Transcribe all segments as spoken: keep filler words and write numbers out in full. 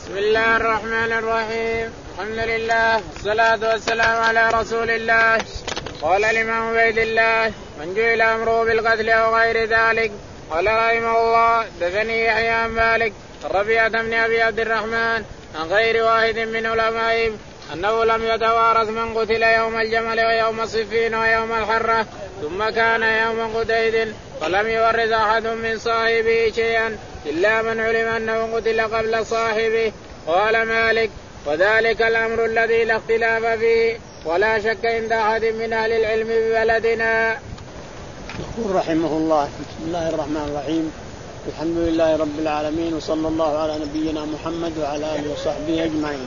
بسم الله الرحمن الرحيم. الحمد لله والصلاة والسلام على رسول الله. قال الإمام عبيد الله: من جعل أمره بالقتل أو غير ذلك. قال رحمه الله: دثني يحيى عن مالك الربيعة بن أبي عبد الرحمن عن غير واحد من علمائهم أنه لم يتوارث من قتل يوم الجمل ويوم الصفين ويوم الحرة ثم كان يوم قتيل فلم يورث أحد من صاحبه شيئا إلا من علم أنه قتل قبل صاحبه. قال مالك: وذلك الأمر الذي لا اختلاف فيه ولا شك عند أحد من أهل العلم ببلدنا. يقول رحمه الله: بسم الله الرحمن الرحيم، الحمد لله رب العالمين، وصلى الله على نبينا محمد وعلى آله وصحبه أجمعين.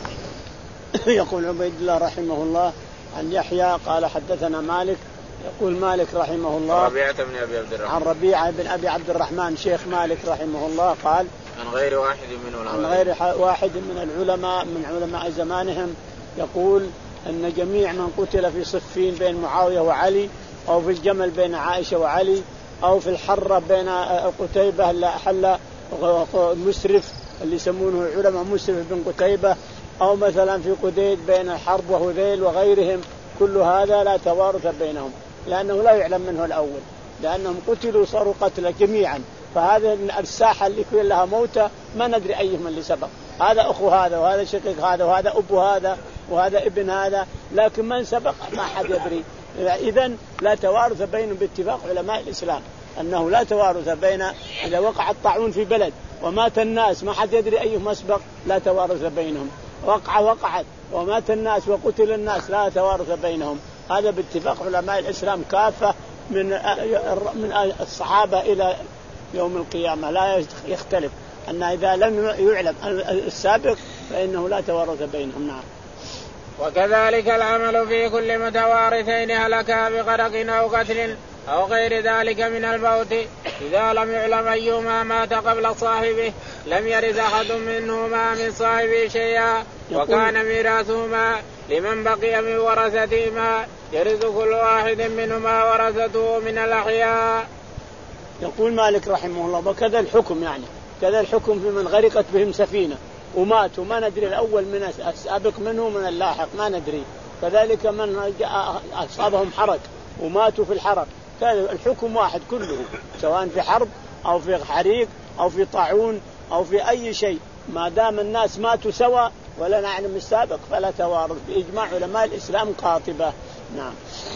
يقول عبيد الله رحمه الله عن يحيى قال حدثنا مالك. يقول مالك رحمه الله ربيعة بن أبي عبد الرحمن عن ربيعة بن أبي عبد الرحمن شيخ مالك رحمه الله قال عن غير واحد من علماء عن غير واحد من العلماء من علماء زمانهم يقول أن جميع من قتل في صفين بين معاوية وعلي أو في الجمل بين عائشة وعلي أو في الحرة بين قتيبة اللي أحل مسرف اللي يسمونه علماء مسرف بن قتيبة أو مثلا في قديد بين الحرب وهذيل وغيرهم، كل هذا لا توارث بينهم لأنه لا يعلم منه الأول، لأنهم قتلوا صاروا قتلى جميعا. فهذا الساحة اللي كل لها موتى ما ندري أيهم اللي سبق، هذا أخو هذا وهذا شقيق هذا وهذا أبو هذا وهذا ابن هذا، لكن من سبق ما حد يدري. إذن لا توارث بينهم باتفاق علماء الإسلام أنه لا توارث بين، إذا وقع الطاعون في بلد ومات الناس ما حد يدري أيهم أسبق لا توارث بينهم. وقع وقعت ومات الناس وقتل الناس لا توارث بينهم. هذا باتفاق علماء الإسلام كافة من من الصحابة إلى يوم القيامة لا يختلف أن إذا لم يعلم السابق فإنه لا توارث بينهم. نعم. وكذلك العمل في كل متوارثين هلكا بغرق أو قتل أو غير ذلك من الموت إذا لم يعلم أيهما مات قبل صاحبه لم يرث أحد منهما من صاحبه شيئا وكان ميراثهما لمن بقي من ورثتهما يرث كل واحد منهما ورثته من الأحياء. يقول مالك رحمه الله: وكذا الحكم، يعني كذا الحكم في من غرقت بهم سفينة وماتوا ما ندري الأول من السابق منه من اللاحق ما ندري، كذلك من أصابهم حرق وماتوا في الحرق، الحكم واحد كله سواء في حرب أو في حريق أو في طاعون أو في أي شيء، ما دام الناس ماتوا سوا ولا نعلم السابق فلا توارث بإجماع علماء الإسلام قاطبة. نعم.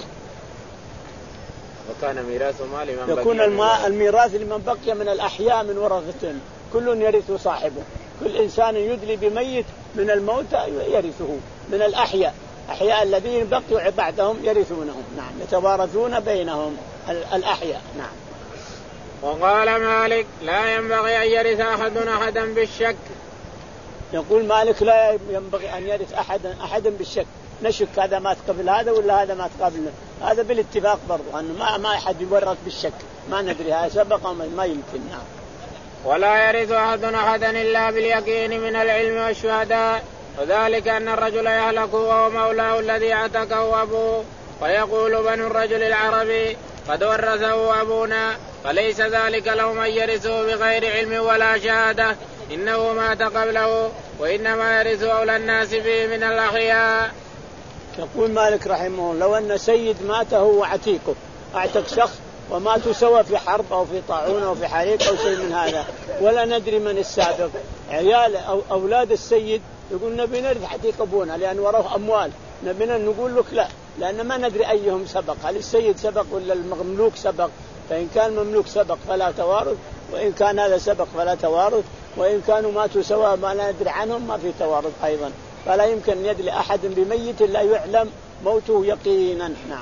وكان ميراث ما لمن يكون الماء الميراث لمن بقي من الأحياء من ورثتهم، كل يرث صاحبه، كل إنسان يدلي بميت من الموتى يرثه، من الأحياء أحياء الذين بقوا بعدهم يرثونهم. نعم، يتوارثون بينهم الأحياء. نعم. وقال مالك: لا ينبغي أن يرث أحد أحدا بالشك. يقول مالك: لا ينبغي أن يرث أحدا أحدا بالشك، نشك هذا مات قبل هذا ولا هذا مات قبل هذا، بالاتفاق برضو أنه ما ما أحد يورث بالشك، ما ندري هذا سبق ما يمكن. نعم. ولا يرث أحد أحدا إلا باليقين من العلم والشهداء، وذلك أن الرجل يهلك وهو مولاه الذي اعتقه أبوه ويقول بنو الرجل العربي قد ورثه أبونا، فليس ذلك لهم أن يرثه بغير علم ولا شهادة، إنه مات قبله وإنما يرث أولى الناس فيه من الأحياء. يقول مالك رحمه الله: لو أن سيد مات هو عتيقه، اعتق شخص وماتوا سوا في حرب أو في طاعون أو في حريق أو شيء من هذا ولا ندري من السابق، عيال أو أولاد السيد يقول نبي نرث عتيق أبونا لأن وراه أموال، نبينا نقول لك لا، لأن ما ندري أيهم سبق، هل السيد سبق ولا المملوك سبق، فإن كان مملوك سبق فلا توارث، وإن كان هذا سبق فلا توارث، وإن كانوا ماتوا سوا ما لا ندري عنهم ما في توارث أيضا، فلا يمكن أن يدلي أحد بميت لا يعلم موته يقينا. نعم.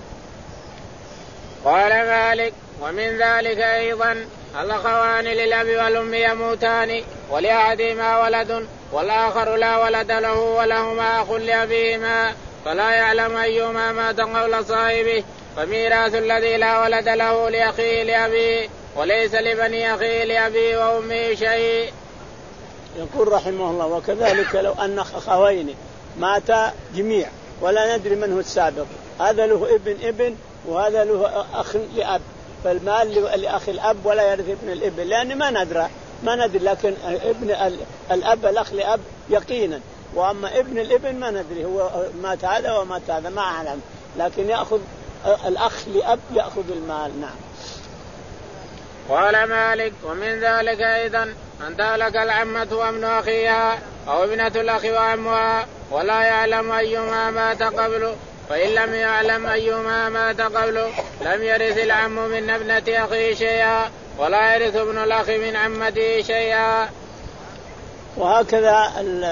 قال مالك: ومن ذلك أيضا الأخوان للأب والأم يموتان ولأحدهما ولد والآخر لا ولد له ولهما أخ لأبيهما فلا يعلم أيهما مات قبل صاحبه، فميراث الذي لا ولد له لأخيه لأبيه وليس لبني أخيه لأبيه وأمه شيء. يقول رحمه الله: وكذلك لو أن أخوين ماتا جميع ولا ندري من هو السابق، هذا له ابن ابن وهذا له أخ لأب، فالمال لأخي الأب ولا يرث ابن الابن لأن ما ندرى ما ندري، لكن ابن الأب الأخ لأب يقينا، وأما ابن الابن ما ندري هو مات هذا ومات هذا ما أعلم، لكن يأخذ الأخ لأب يأخذ المال. نعم. قال مالك ومن ذلك أيضا أن تهلك العمة وابن أخيها أو ابنة الأخ وعمها ولا يعلم أيهما مات قبله، فإن لم يعلم أيهما مات قبله لم يرث العم من ابنة أخيه شيئا ولا يرث ابن الأخ من عمته شيئا. وهكذا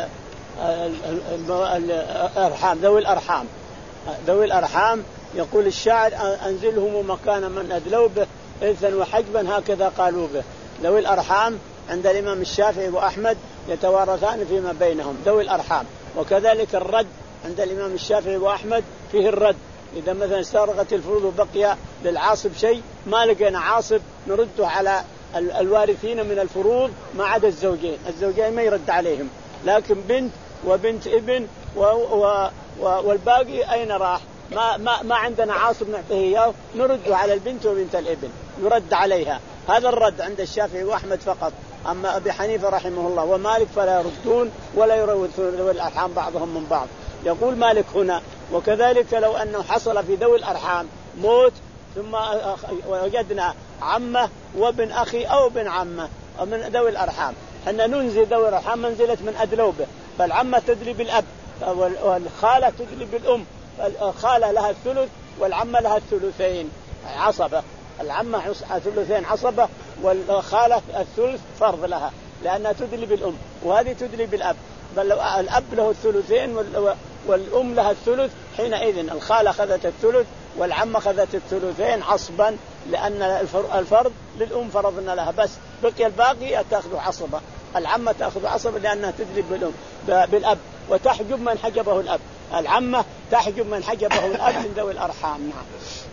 الأرحام ذوي الأرحام ذوي الأرحام يقول الشاعر أنزلهم مكان من أدلوا به إرثا وحجبا هكذا قالوا به. ذوي الأرحام عند الإمام الشافعي وأحمد يتوارثان فيما بينهم ذوي الأرحام. وكذلك الرد عند الإمام الشافعي وأحمد فيه الرد، إذا مثلا استغرقت الفروض وبقي للعاصب شيء ما لقينا عاصب نرده على الوارثين من الفروض ما عدا الزوجين، الزوجين ما يرد عليهم، لكن بنت وبنت ابن و و والباقي أين راح؟ ما ما ما عندنا عاصب نعطيه إياه نرده على البنت وبنت الابن يرد عليها. هذا الرد عند الشافعي وأحمد فقط. أما أبي حنيفة رحمه الله ومالك فلا يردون ولا يورثون ذوي الأرحام بعضهم من بعض. يقول مالك هنا وكذلك لو أنه حصل في ذوي الأرحام موت ثم وجدنا عمه وابن أخي أو ابن عمه من ذوي الأرحام، أن ننزل ذوي الأرحام منزلة من أدلوا به، فالعمة تدري بالأب والخالة تدري بالأم، الخالة لها الثلث والعمة لها الثلثين عصبة، العمة ثلثين عصبة والخالة الثلث فرض لها لأنها تدلي بالأم، وهذه تدلي بالأب، بل الأب له الثلثين والأم لها الثلث، حينئذ الخالة أخذت الثلث والعمة أخذت الثلثين عصبا، لأن الفرض للأم فرضنا لها، بس بقي الباقي تأخذ عصبة، العمة تأخذ عصبة لأنها تدلي بالأم بالأب، وتحجب من حجبه الأب، العمة تحجب من حجبه الأب من ذوي الأرحام. نعم.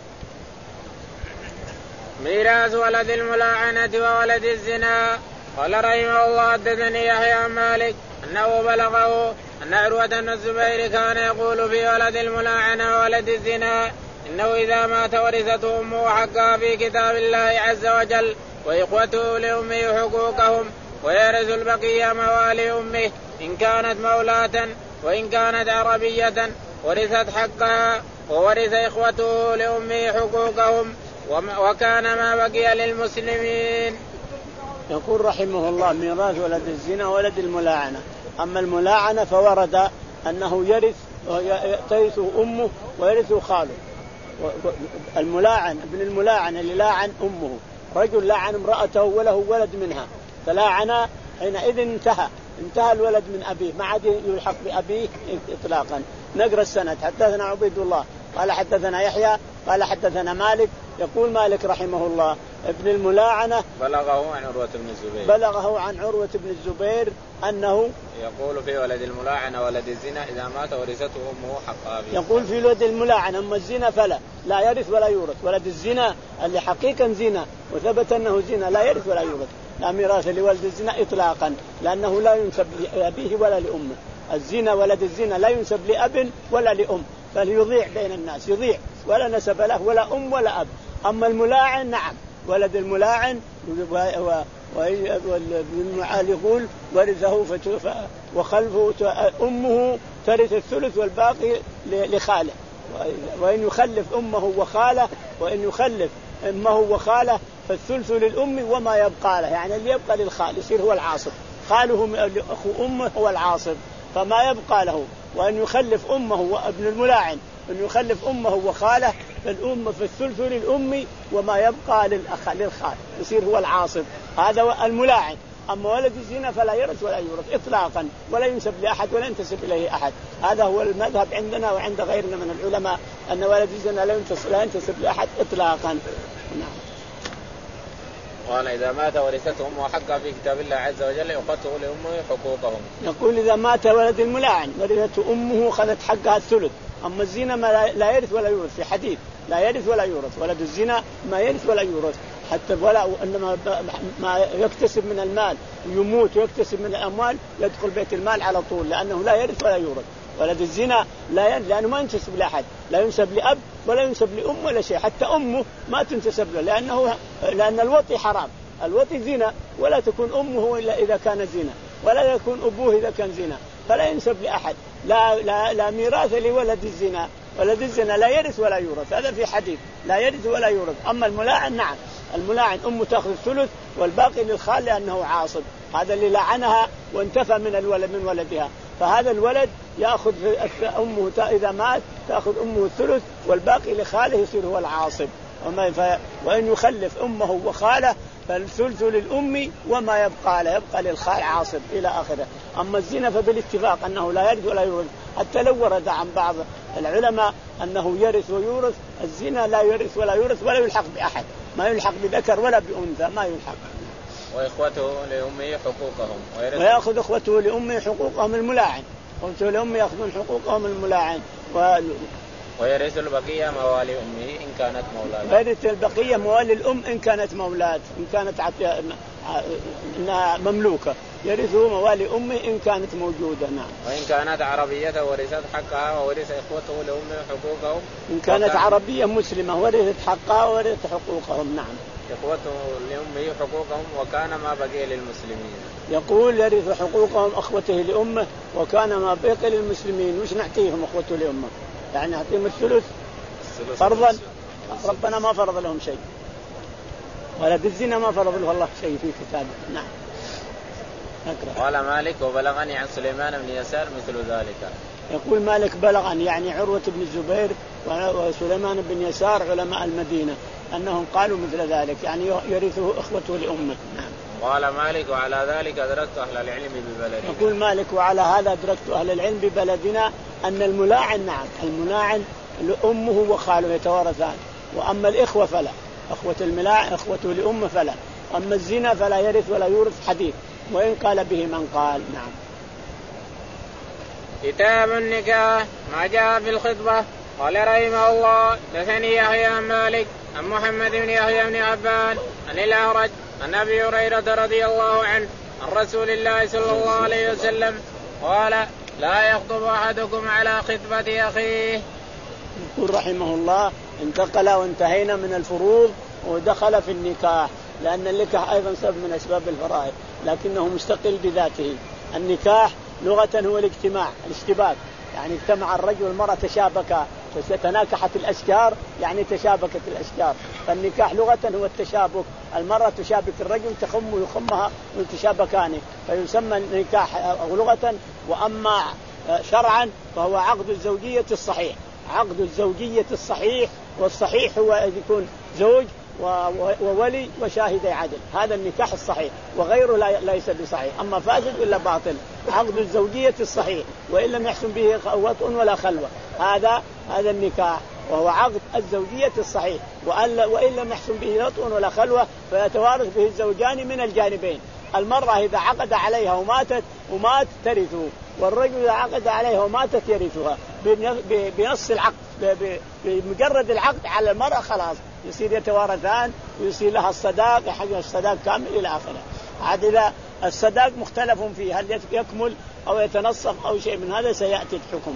ميراث ولد الملاعنة وولد الزنا. قال رحمه الله حدثني يحيى عن مالك أنه بلغه أن عروة بن الزبير كان يقول في ولد الملاعنة وولد الزنا إنه إذا مات ورثته أمه حقها في كتاب الله عز وجل وإخوته لأمه حقوقهم ويرث البقية موالي أمه إن كانت مولاة وإن كانت عربية ورثت حقها وورث إخوته لأمه حقوقهم وكان ما بقي للمسلمين. يقول رحمه الله ميراث ولد الزنا ولد الملاعنة. أما الملاعنة فورد أنه يرث ترث أمه ويرث خاله. الملاعن ابن الملاعن اللي لاعن أمه، رجل لاعن امرأته وله ولد منها فلاعنا، حينئذ انتهى انتهى الولد من أبيه ما عاد يلحق بأبيه إطلاقا. نقرأ السند. حدثنا عبيد الله قال حدثنا يحيى قال حدثنا مالك. يقول مالك رحمه الله ابن الملاعنة بلغه عن عروة بن الزبير بلغه عن عروة بن الزبير أنه يقول في ولد الملاعنة ولد الزنا إذا مات ورثته أمه حقها به. يقول في ولد الملاعنة أما الزنا فلا لا يرث ولا يورث. ولد الزنا اللي حقيقا زنا وثبت أنه زنا لا يرث ولا يورث، لا ميراث لولد الزنا إطلاقا، لأنه لا ينسب لأبيه ولا لأمه. الزنا ولد الزنا لا ينسب لأب ولا لأم، بل يضيع بين الناس، يضيع ولا نسب له ولا أم ولا أب. أما الملاعن نعم ولد الملاعن والمعال يقول ورثه وخلفه أمه ترث الثلث والباقي لخاله، وإن يخلف أمه وخاله وإن يخلف أمه وخاله فالثلث للأم وما يبقى له، يعني اللي يبقى للخال يصير هو العاصب، خاله أخو أمه هو العاصب فما يبقى له. وأن يخلف أمه وابن الملاعن أن يخلف أمه وخاله فالأم في الثلث للأم وما يبقى للأخ للخال يصير هو العاصب، هذا الملاعن. أما ولد الزنا فلا يرث ولا يورث إطلاقا ولا ينسب لأحد ولا ينتسب إليه أحد. هذا هو المذهب عندنا وعند غيرنا من العلماء أن ولد الزنا لا ينتسب لا ينتسب لأحد إطلاقا. نعم. قال إذا مات ورثته أمه حقها في كتاب الله عز وجل يقته لأمه حقوقهم. يقول إذا مات ولد الملاعن ورثته أمه خذت حقها الثلث. أما الزنا ما لا يرث ولا يورث، في حديث لا يرث ولا يورث، ولد الزنا ما يرث ولا يورث حتى ولا إنما ما يكتسب من المال يموت ويكتسب من الأموال يدخل بيت المال على طول، لأنه لا يرث ولا يورث. ولد الزنا لا يرث لأنه ما ينتسب لأحد، لا ينسب لأب ولا ينسب لأم ولا شيء، حتى أمه ما تنتسب له لأنه لأن الوطي حرام، الوطي زنا، ولا تكون أمه إلا إذا كانت زنا، ولا يكون أبوه إذا كان زنا، فلا ينسب لأحد. لا, لا, لا ميراث لولد الزنا، ولد الزنا لا يرث ولا يورث، هذا في حديث لا يرث ولا يورث. أما الملاعن نعم، الملاعن أمه تأخذ الثلث والباقي للخال لأنه عاصب، هذا اللي لعنها وانتفى من الولد من ولدها، فهذا الولد يأخذ أمه إذا مات تأخذ أمه الثلث والباقي لخاله يصير هو العاصب. وإن يخلف أمه وخاله فالثلث للأم وما يبقى له يبقى للخال عاصب إلى آخره. أما الزنا فبالاتفاق أنه لا يرث ولا يورث، حتى لو ورد عن بعض العلماء أنه يرث ويورث، الزنا لا يرث ولا يورث ولا يلحق بأحد، ما يلحق بذكر ولا بأنثى، ما يلحق. وإخوته لأمه حقوقهم ويأخذ إخوته لأمه حقوقهم الملاعن، إخوته لأمه يأخذون حقوقهم الملاعن و... ويرث البقية موالي أمه إن كانت مولاة. ويرث البقية موالي الأم إن كانت مولاة، إن كانت عت... إنها مملوكة، يرثه موالي أمه إن كانت موجودة. نعم. وإن كانت عربية ورثت حقها وورث إخوته لأمه حقوقهم. إن كانت وكان... عربية مسلمة ورثت حقها وورثت حقوقهم. نعم. إخوته لأمه حقوقهم وكان ما بقي للمسلمين. يقول يرث حقوقهم أخوته لأمه وكان ما بقي للمسلمين. وش نعطيهم أخوته لأمه؟ يعني نعطيهم الثلث فرضا، ربنا ما فرض لهم شيء، ولا بالزنا ما فرض له الله شيء في كتابه. نعم. أكرم. قال مالك وبلغني عن سليمان بن يسار مثل ذلك. يقول مالك بلغني يعني عروة بن الزبير وسليمان بن يسار علماء المدينة أنهم قالوا مثل ذلك، يعني يرثه إخوته لأمه. نعم. قال مالك وعلى ذلك أدركت أهل العلم ببلدنا. يقول مالك وعلى هذا أدركت أهل العلم ببلدنا أن الملاعن نعم الملاعن لأمه وخاله يتوارثان، وأما الإخوة فلا، أخوة الملاعن أخوته لأمه فلا، أما الزنا فلا يرث ولا يورث حديث وإن قال به من قال. نعم. كتاب النكاح ما جاء في الخطبة. قال رحمه الله دثني يحيى عن مالك عن محمد بن يحيى بن عبان عن الأعرج عن أبي هريرة رضي الله عنه عن رسول الله صلى الله عليه وسلم قال لا يخطب أحدكم على خطبة أخيه. يقول رحمه الله انتقل وانتهينا من الفروض ودخل في النكاح، لأن النكاح أيضا سبب من أسباب الفرائض لكنه مستقل بذاته. النكاح لغة هو الاجتماع الاشتباك، يعني اجتمع الرجل والمرأة تشابكا، تناكحت الأشجار يعني تشابكت الأشجار، فالنكاح لغة هو التشابك، المرأة تشابك الرجل تخم ويخمها ويتشابكان فيسمى النكاح لغة. وأما شرعا فهو عقد الزوجية الصحيح، عقد الزوجية الصحيح، والصحيح هو أن يكون زوج وولي وشاهدي عدل، هذا النكاح الصحيح، وغيره ليس بصحيح، أما فاسد إلا باطل. عقد الزوجية الصحيح وإن لم يحسن به وطء ولا خلوة، هذا هذا النكاح وهو عقد الزوجية الصحيح، وإن لم يحسن به وطء ولا خلوة فيتوارث به الزوجان من الجانبين. المرأة إذا عقد عليها وماتت ومات ترثه، والرجل إذا عقد عليها وماتت يرثها بنص العقد، بمجرد العقد على المرأة خلاص يصير يتوارثان ويصير لها الصداق يحجم الصداق كامل إلى آخره. عاد إذا الصداق مختلف فيه هل يكمل أو يتنصف أو شيء من هذا سيأتي الحكم.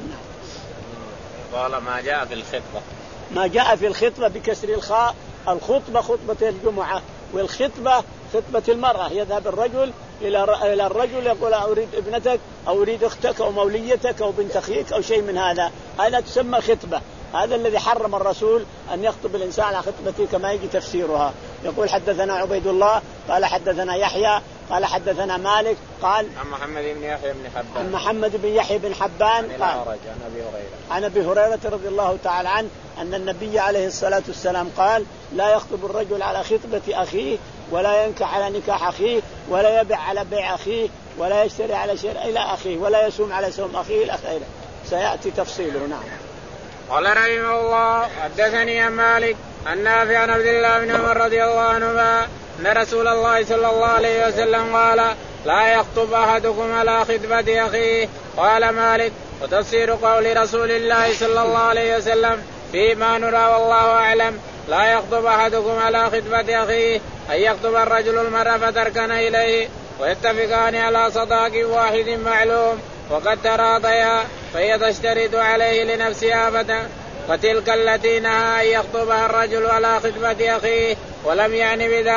قال ما جاء في الخطبة. ما جاء في الخطبة بكسر الخاء، الخطبة خطبة الجمعة، والخطبة خطبة المرأة، يذهب الرجل إلى الرجل يقول أريد ابنتك أو أريد أختك أو موليتك أو بنت أخيك أو شيء من هذا، هذا تسمى خطبة. هذا الذي حرم الرسول أن يخطب الإنسان على خطبته كما يجي تفسيرها. يقول حدثنا عبيد الله قال حدثنا يحيى قال حدثنا مالك قال عن محمد بن يحيى بن حبان عن محمد بن يحيى بن حبان قال عن أبي هريرة عن أبي هريرة رضي الله تعالى عنه أن النبي عليه الصلاة والسلام قال لا يخطب الرجل على خطبة أخيه ولا ينكح على نكاح أخيه ولا يبيع على بيع أخيه ولا يشتري على شراء إلى أخيه ولا يسوم على سوم أخيه إلى آخره، سيأتي تفصيله. نعم. قال رحمه الله حدثني عن مالك عن نافع عن عبد الله بن عمر رضي الله عنهما أن رسول الله صلى الله عليه وسلم قال لا يخطب أحدكم على خطبة أخيه. قال مالك وتفسير قول رسول الله صلى الله عليه وسلم فيما نرى والله أعلم لا يخطب أحدكم على خطبة أخيه أن يخطب الرجل المرأة فتركن إليه ويتفقان على صداق واحد معلوم وقد تراضيا فهي تشترط عليه لنفسها أبدا، وتلك التي نهى أن يخطبها الرجل على خطبة أخيه ولم يعني بذلك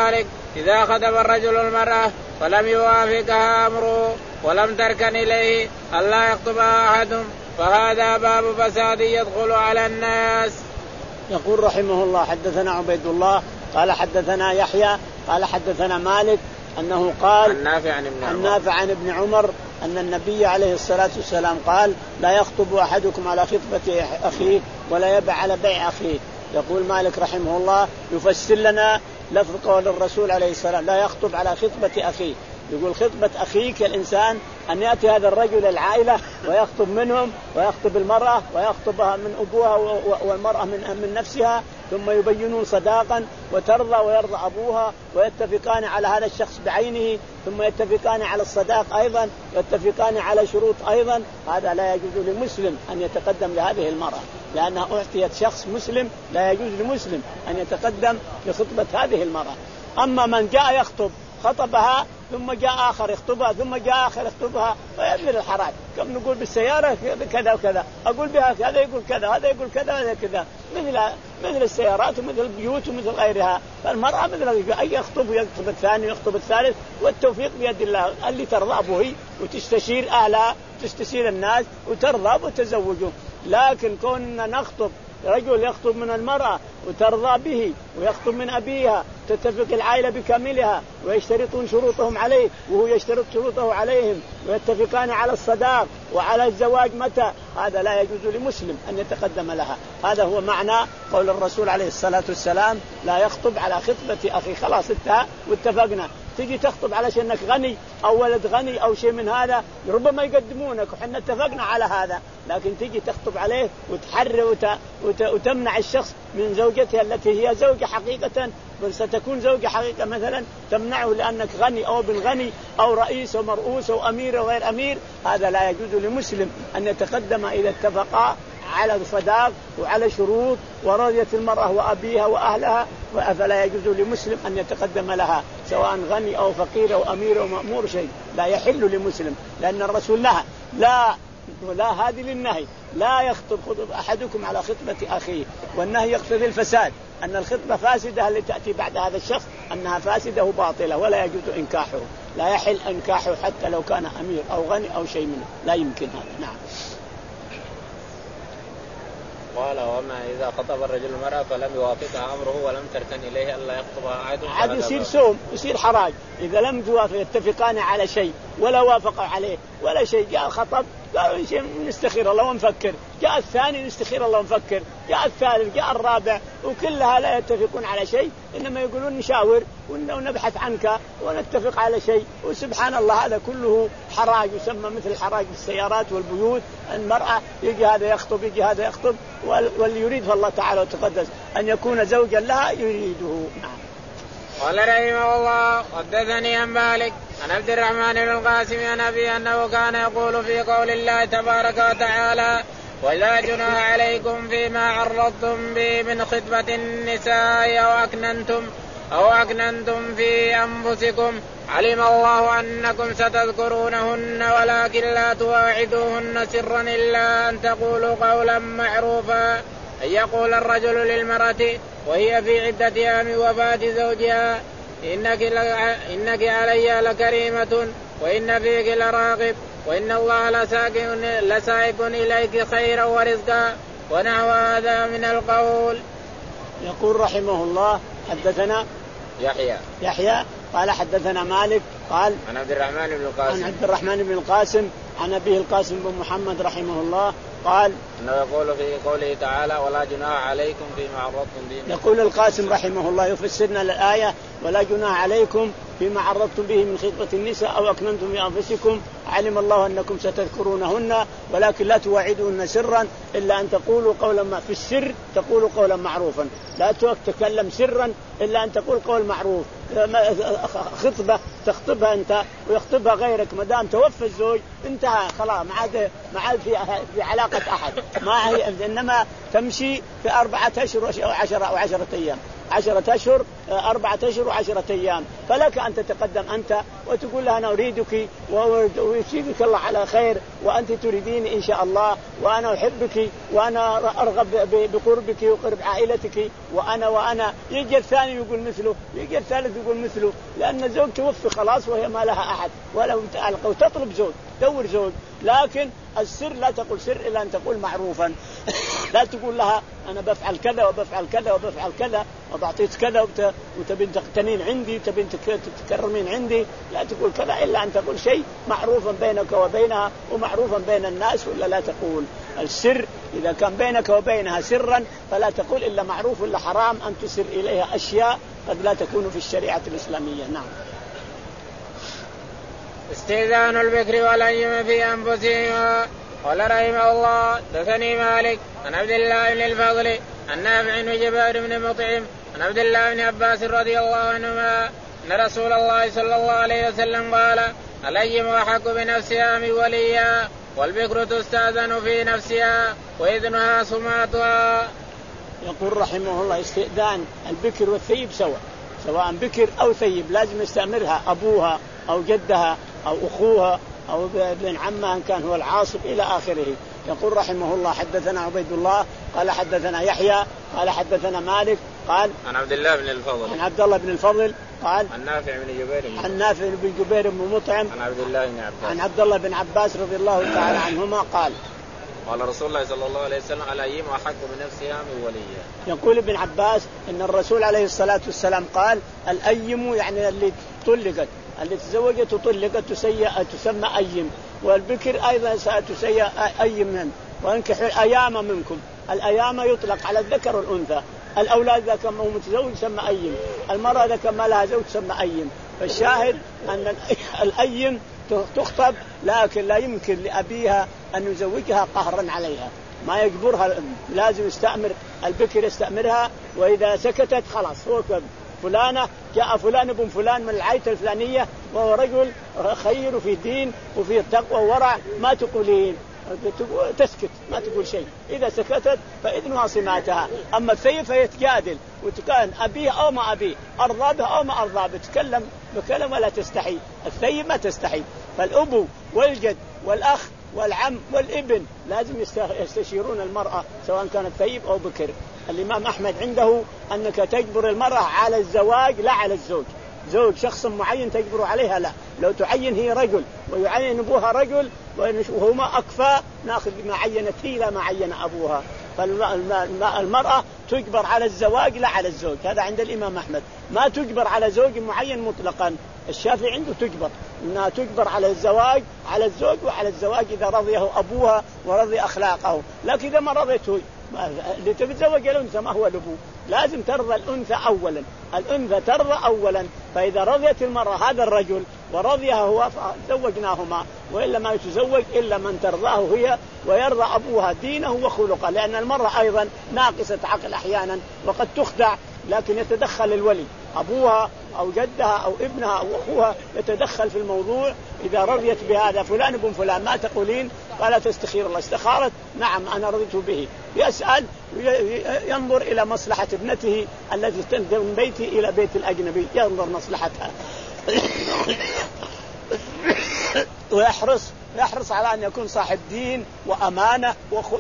إذا خطب الرجل المرأة فلم يوافقها أمره ولم تركن إليه ألا يخطبها أحد فهذا باب فساد يدخل على الناس. يقول رحمه الله حدثنا عبيد الله قال حدثنا يحيى قال حدثنا مالك أنه قال النافع عن ابن عمر, النافع عن ابن عمر أن النبي عليه الصلاة والسلام قال لا يخطب أحدكم على خطبة أخيه ولا يبع على بيع أخيه. يقول مالك رحمه الله يفسر لنا لفظ قول الرسول عليه السلام لا يخطب على خطبة أخيه. يقول خطبة أخيك الإنسان أن يأتي هذا الرجل العائلة ويخطب منهم ويخطب المرأة ويخطبها من أبوها والمرأة من من نفسها ثم يبينون صداقا وترضى ويرضى أبوها ويتفقان على هذا الشخص بعينه ثم يتفقان على الصداق أيضا ويتفقان على شروط أيضا. هذا لا يجوز لمسلم أن يتقدم لهذه المرأة لأنها أعطيت شخص مسلم. لا يجوز لمسلم أن يتقدم لخطبة هذه المرأة. أما من جاء يخطب خطبها ثم جاء آخر يخطبها ثم جاء آخر يخطبها فيبذل الحراج. كم نقول بالسيارة كذا وكذا أقول بها هذا يقول كذا هذا يقول كذا هذا كذا مثل مثل السيارات ومثل البيوت ومثل غيرها. فالمرأة مثل أي يخطب ويخطب الثاني ويخطب الثالث والتوفيق بيد الله. اللي ترضى به وتستشير أهلها تستشير الناس وترضى وتزوجه. لكن كوننا نخطب رجل يخطب من المرأة وترضى به ويخطب من أبيها تتفق العائلة بكاملها ويشترطون شروطهم عليه وهو يشترط شروطه عليهم ويتفقان على الصداق وعلى الزواج متى. هذا لا يجوز لمسلم أن يتقدم لها. هذا هو معنى قول الرسول عليه الصلاة والسلام لا يخطب على خطبة أخي. خلاص انتهى واتفقنا. تيجي تخطب على شأنك غني أو ولد غني أو شيء من هذا ربما يقدمونك وحنا اتفقنا على هذا. لكن تيجي تخطب عليه وتحرر وت... وت... وتمنع الشخص من زوجته التي هي زوجة حقيقة بل ستكون زوجة حقيقة مثلا تمنعه لأنك غني أو ابن غني أو رئيس أو مرؤوس أو أمير أو غير أمير. هذا لا يجوز لمسلم أن يتقدم إذا اتفقا على الصداق وعلى شروط ورضيت المرأة وأبيها وأهلها. فلا يجوز لمسلم أن يتقدم لها سواء غني أو فقير أو أمير أو مأمور شيء. لا يحل لمسلم لأن الرسول لها لا ولا هذه للنهي لا يخطب أحدكم على خطبة أخيه. والنهي يقتضي الفساد أن الخطبة فاسدة اللي تأتي بعد هذا الشخص أنها فاسدة وباطلة ولا يجوز إنكاحه. لا يحل إنكاحه حتى لو كان أمير أو غني أو شيء منه لا يمكن هذا. نعم. قال وما إذا خطب الرجل المرأة فلم يوافقها أمره ولم تركن إليه ألا يخطبها أحد عاد يصير سوم يصير حراج. إذا لم توافق يتفقان على شيء ولا وافقوا عليه ولا شيء جاء خطب قالوا شيء نستخير الله ونفكر. جاء الثاني نستخير الله ونفكر. جاء الثالث جاء الرابع وكلها لا يتفقون على شيء إنما يقولون نشاور ونبحث عنك ونتفق على شيء. وسبحان الله هذا كله حراج يسمى مثل حراج السيارات والبيوت. المرأة يجي هذا يخطب يجي هذا يخطب واللي يريد فالله تعالى وتقدس أن يكون زوجا لها يريده. نعم. قال رحمه الله حدثني عن مالك عن عبد الرحمن بن القاسم عن أبي أنه كان يقول في قول الله تبارك وتعالى ولا جناح عليكم فيما عرضتم به من خطبة النساء أو أكننتم أو أكننتم في أنفسكم علم الله أنكم ستذكرونهن ولكن لا تواعدوهن سرا إلا أن تقولوا قولا معروفا. أن يقول الرجل للمرأة وهي في عدة أيام وفاة زوجها إنك, إنك علي لكريمة وإن فيك لراغب وإن الله لسائق إليك خيرا ورزقا ونحو هذا من القول. يقول رحمه الله حدثنا يحيى يحيى قال حدثنا مالك قال عن عبد الرحمن بن القاسم عن عبد الرحمن بن القاسم عن أبيه القاسم بن محمد رحمه الله قال أنه يقول في قوله تعالى ولا جناح عليكم فيما عرضتم به. يقول القاسم رحمه الله يفسرنا الآية ولا جناح عليكم فيما عرضتم به من خطبة النساء أو أكننتم في أنفسكم علم الله أنكم ستذكرونهن ولكن لا تواعدوهن سرا إلا أن تقولوا قولا ما في السر تقولوا قولا معروفا. لا تتكلم سرا إلا أن تقول قول معروف. خطبة تخطبها أنت ويخطبها غيرك ما دام توفى الزوج انتهى خلاص ما عاد ما عاد في في علاقة أحد ما هي إنما تمشي في أربعة أشهر أو عشرة أو عشرة أيام. عشرة أشهر أربعة أشهر وعشرة أيام، فلك أن تتقدم أنت وتقول لها أنا أريدك ويشفيك الله على خير وأنت تريديني إن شاء الله، وأنا أحبك وأنا أرغب بقربك وقرب عائلتك وأنا وأنا يجي الثاني يقول مثله، يجي الثالث يقول مثله، لأن الزوج توفي خلاص وهي ما لها أحد ولا متعلقة وتطلب زوج دور زوج. لكن السر لا تقول سر إلا أن تقول معروفا. لا تقول لها أنا بفعل كذا وبفعل كذا وبفعل كذا وبعطيت كذا وتبين تقتنين عندي تبين تكرمين عندي، لا تقول كذا إلا أن تقول شيء معروفا بينك وبينها ومعروفا بين الناس، ولا لا تقول السر. إذا كان بينك وبينها سرا فلا تقول إلا معروف، ولا حرام أن تسر إليها أشياء قد لا تكون في الشريعة الإسلامية. نعم. استئذان البكر والأيم في أنفسهما. قال رحمه الله دثني مالك عن عبد الله بن الفضل عن نافع بن جبير بن مطعم عن عبد الله بن عباس رضي الله عنهما أن رسول الله صلى الله عليه وسلم قال الأيم أحق بنفسها من وليها والبكر تستأذن في نفسها وإذنها صماتها. يقول رحمه الله استئذان البكر والثيب سواء، سواء بكر أو ثيب لازم يستأمرها أبوها أو جدها أو أخوها أو ابن عمها إن كان هو العاصب إلى آخره. يقول رحمه الله حدثنا عبيد الله قال حدثنا يحيى قال حدثنا مالك قال عن عبد الله بن الفضل عن عبد الله بن الفضل قال عن نافع بن جبير عن نافع بن جبير بن مطعم عن عبد الله بن عباس عن عبد الله بن عباس رضي الله تعالى عنهما قال قال رسول الله صلى الله عليه وسلم الأيم أحق بنفسها من وليها. يقول ابن عباس إن الرسول عليه الصلاة والسلام قال الأيم يعني اللي طلقت اللي تزوجت وطلقت تسمى أيم، والبكر أيضا ستسمى أيم من وانكحوا الأيام منكم. الأيام يطلق على الذكر والأنثى، الأولاد إذا كان متزوج يسمى أيم، المرأة إذا كان ما لها زوج تسمى أيم. فالشاهد أن الأيم تخطب لكن لا يمكن لأبيها أن يزوجها قهرا عليها، ما يجبرها، لازم يستأمر البكر يستأمرها، وإذا سكتت خلاص هو فلانة جاء فلان ابن فلان من العائلة الفلانية وهو رجل خير في دين وفي تقوى وورع ما تقولين، تسكت ما تقول شيء. إذا سكتت فإذنها صماتها. أما الثيب فيتجادل وتكون أبيه أو ما أبيه أرضى به أو ما أرضى به، تكلم بكلمة لا تستحي. الثيب ما تستحي. فالأبو والجد والأخ والعم والابن لازم يستشيرون المرأة سواء كانت ثيب أو بكر. الإمام أحمد عنده أنك تجبر المرأة على الزواج لا على الزوج. زوج شخص معين تجبر عليها لا، لو تعين هي رجل ويعين أبوها رجل وهما أكفى ناخذ ما عينت هي لا ما عين أبوها. فالمرأة تجبر على الزواج لا على الزوج، هذا عند الإمام أحمد. ما تجبر على زوج معين مطلقا. الشافعي عنده تجبر إنها تجبر على الزواج على الزوج وعلى الزواج إذا رضيه أبوها ورضي أخلاقه، لكن إذا ما رضيته اللي تتزوج الأنثى ما هو الأبو، لازم ترضى الأنثى أولا. الأنثى ترضى أولا، فإذا رضيت المرأة هذا الرجل ورضيها هو فزوجناهما، وإلا ما يتزوج إلا من ترضاه هي ويرضى أبوها دينه وخلقه، لأن المرأة أيضا ناقصة عقل أحيانا وقد تخدع، لكن يتدخل الولي أبوها أو جدها أو ابنها أو أخوها يتدخل في الموضوع. إذا رضيت بهذا فلان ابن فلان ما تقولين؟ فلا تستخير الله. استخارت نعم أنا رضيت به، يسأل ينظر إلى مصلحة ابنته التي تنتهي من بيتي إلى بيت الأجنبي، ينظر مصلحتها ويحرص يحرص على أن يكون صاحب دين وأمانة وخ...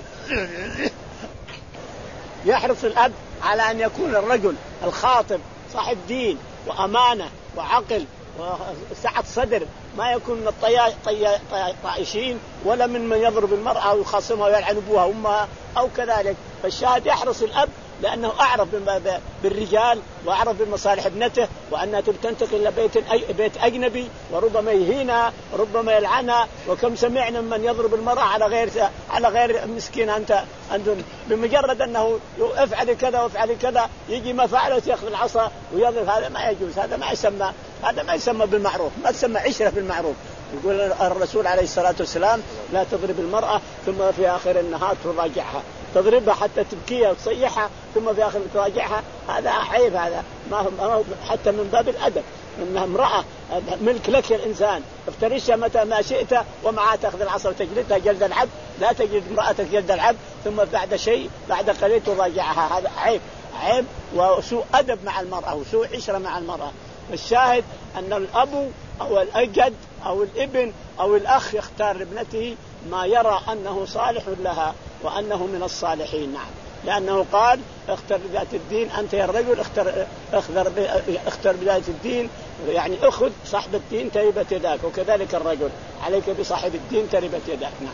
يحرص الأب على أن يكون الرجل الخاطب صاحب دين وأمانة وعقل وسعة صدر، ما يكون من الطائشين ولا من من يضرب المرأة ويخاصمها ويلعن أبوها وأمها أو كذلك. فالشاهد يحرص الأب لأنه أعرف بالرجال وأعرف بمصالح ابنته، وأنها تنتقل إلى بيت بيت أجنبي وربما يهينها ربما يلعنها. وكم سمعنا من يضرب المرأة على غير على غير مسكين أنت أنت بمجرد أنه افعل كذا وافعل كذا يجي ما فعلت يأخذ العصا ويضرب. هذا ما يجوز، هذا ما يسمى هذا ما يسمى بالمعروف، ما تسمى عشرة بالمعروف. يقول الرسول عليه الصلاة والسلام لا تضرب المرأة ثم في آخر النهار تراجعها، تضربها حتى تبكيها وتصيحها ثم في آخر تراجعها، هذا عيب، هذا ما هو حتى من باب الأدب. إنها امرأة ملك لك الإنسان، افترشها متى ما شئت ومعها تأخذ العصا وتجلدها جلد العبد. لا تجلد امرأتك جلد العبد ثم بعد شيء بعد قليل تراجعها، هذا عيب عيب وسوء أدب مع المرأة وسوء عشرة مع المرأة. الشاهد أن الأب أو الأجد أو الابن أو الأخ يختار لابنته ما يرى أنه صالح لها وأنه من الصالحين. نعم، لأنه قال اختر بذات الدين أنت يا الرجل اختر اختر اختر بذات الدين، يعني أخذ صاحب الدين تربت يداك، وكذلك الرجل عليك بصاحب الدين تربت يداك. نعم.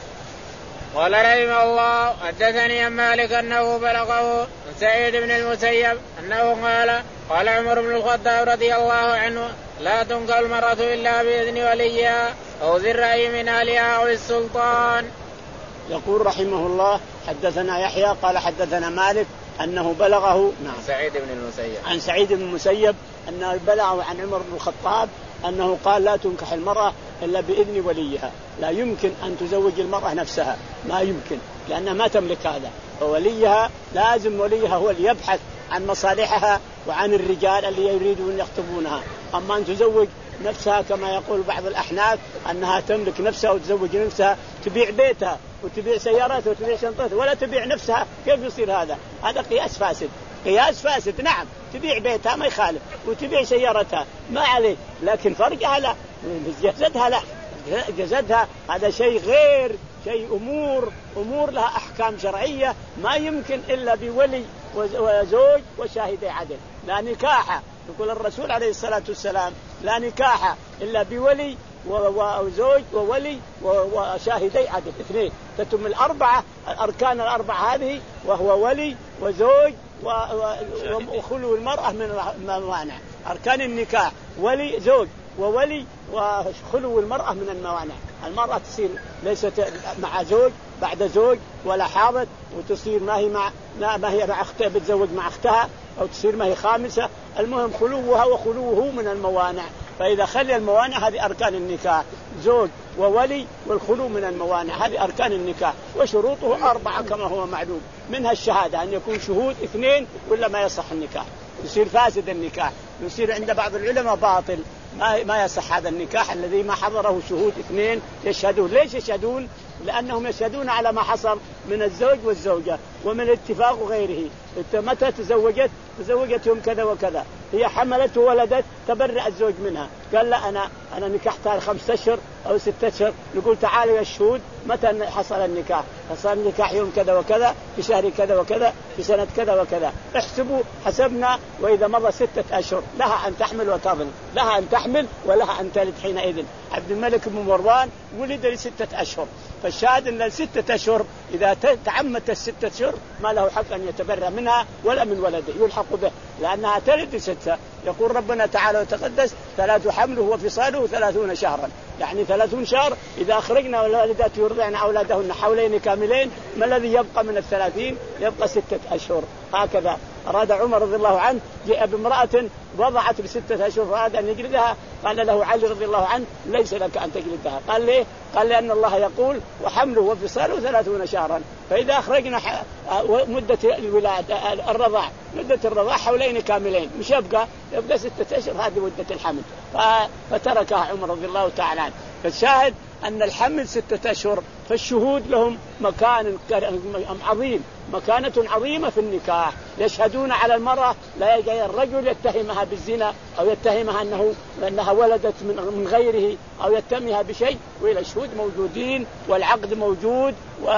قال رحمه الله حدثني عن مالك أنه بلغه سعيد بن المسيب أنه قال قال عمر بن الخطاب رضي الله عنه لا تنكح المرأة إلا بإذن وليها أو ذي الرأي من أهلها أو السلطان. يقول رحمه الله حدثنا يحيى قال حدثنا مالك أنه بلغه نعم سعيد بن المسيب عن سعيد بن المسيب أنه بلغه عن عمر بن الخطاب أنه قال لا تنكح المرأة إلا بإذن وليها. لا يمكن أن تزوج المرأة نفسها، ما يمكن، لأنها ما تملك هذا، ووليها لازم وليها هو اللي يبحث عن مصالحها وعن الرجال اللي يريدون يخطبونها. أما أن تزوج نفسها كما يقول بعض الأحناف أنها تملك نفسها وتزوج نفسها، تبيع بيتها وتبيع سياراتها وتبيع شنطتها ولا تبيع نفسها، كيف يصير هذا؟ هذا قياس فاسد، قياس فاسد. نعم تبيع بيتها ما يخالف وتبيع سيارتها ما عليه، لكن فرجها لا، جسدها لا، جسدها هذا شيء غير شيء، أمور أمور لها أحكام شرعية ما يمكن إلا بولي وزوج وشاهدي عدل. لا نكاح، يقول الرسول عليه الصلاة والسلام لا نكاح إلا بولي وزوج وولي وشاهدي عدل، اثنين تتم الأربعة الأركان الأربعة هذه، وهو ولي وزوج وخلو المرأة من الموانع. أركان النكاح ولي زوج وولي وخلو المرأة من الموانع. المرأة تصير ليست مع زوج بعد زوج ولا حاضت، وتصير ما هي مع ما هي مع أختها بتزوج مع أختها، أو تصير ما هي خامسة. المهم خلوها وخلوه من الموانع. فإذا خلي الموانع هذه أركان النكاح، زوج وولي والخلو من الموانع، هذه أركان النكاح، وشروطه أربعة كما هو معلوم، منها الشهادة أن يكون شهود اثنين ولا ما يصح النكاح، يصير فاسد النكاح، يصير عند بعض العلماء باطل، ما ما يصح هذا النكاح الذي ما حضره شهود اثنين يشهدون. ليش يشهدون؟ لأنهم يشهدون على ما حصل من الزوج والزوجة ومن الاتفاق وغيره. متى تزوجت؟ تزوجت يوم كذا وكذا، هي حملت وولدت، تبرأ الزوج منها، قال لا أنا أنا نكحتها خمسة أشهر أو ستة أشهر. نقول تعالوا يا الشهود متى حصل النكاح؟ حصل النكاح يوم كذا وكذا في شهر كذا وكذا في سنة كذا وكذا. احسبوا حسبنا، وإذا مضى ستة أشهر لها أن تحمل وتضن، لها أن تحمل ولها أن تلد حينئذ. عبد الملك بن مروان ولد لستة أشهر، فالشاهد أن الستة أشهر إذا تعمت الستة أشهر ما له حق أن يتبرأ منها ولا من ولده، يلحق به لأنها تلد ستة. يقول ربنا تعالى وتقدس ثلاث حمله وفصاله ثلاثون شهرا، يعني ثلاثون شهر. إذا أخرجنا والوالدات يرضعن أولادهن حولين كاملين، ما الذي يبقى من الثلاثين؟ يبقى ستة أشهر. هكذا أراد عمر رضي الله عنه، جاء بامرأة وضعت بستة أشهر فأراد أن يجلدها، قال له علي رضي الله عنه ليس لك أن تجلدها. قال ليه؟ قال لأن الله يقول وحمله وفصاله ثلاثون شهرا، فإذا أخرجنا مدة الولادة الرضاع مدة الرضاع حولين كاملين مش يبقى يبقى ستة أشهر، هذه مدة الحمل. فتركها عمر رضي الله تعالى عنه. فالشاهد أن الحمل ستة أشهر، فالشهود لهم مكان عظيم، مكانة عظيمة في النكاح. يشهدون على المرأة، لا يجي الرجل يتهمها بالزنا أو يتهمها أنه أنها ولدت من غيره أو يتهمها بشيء، وإلى الشهود موجودين والعقد موجود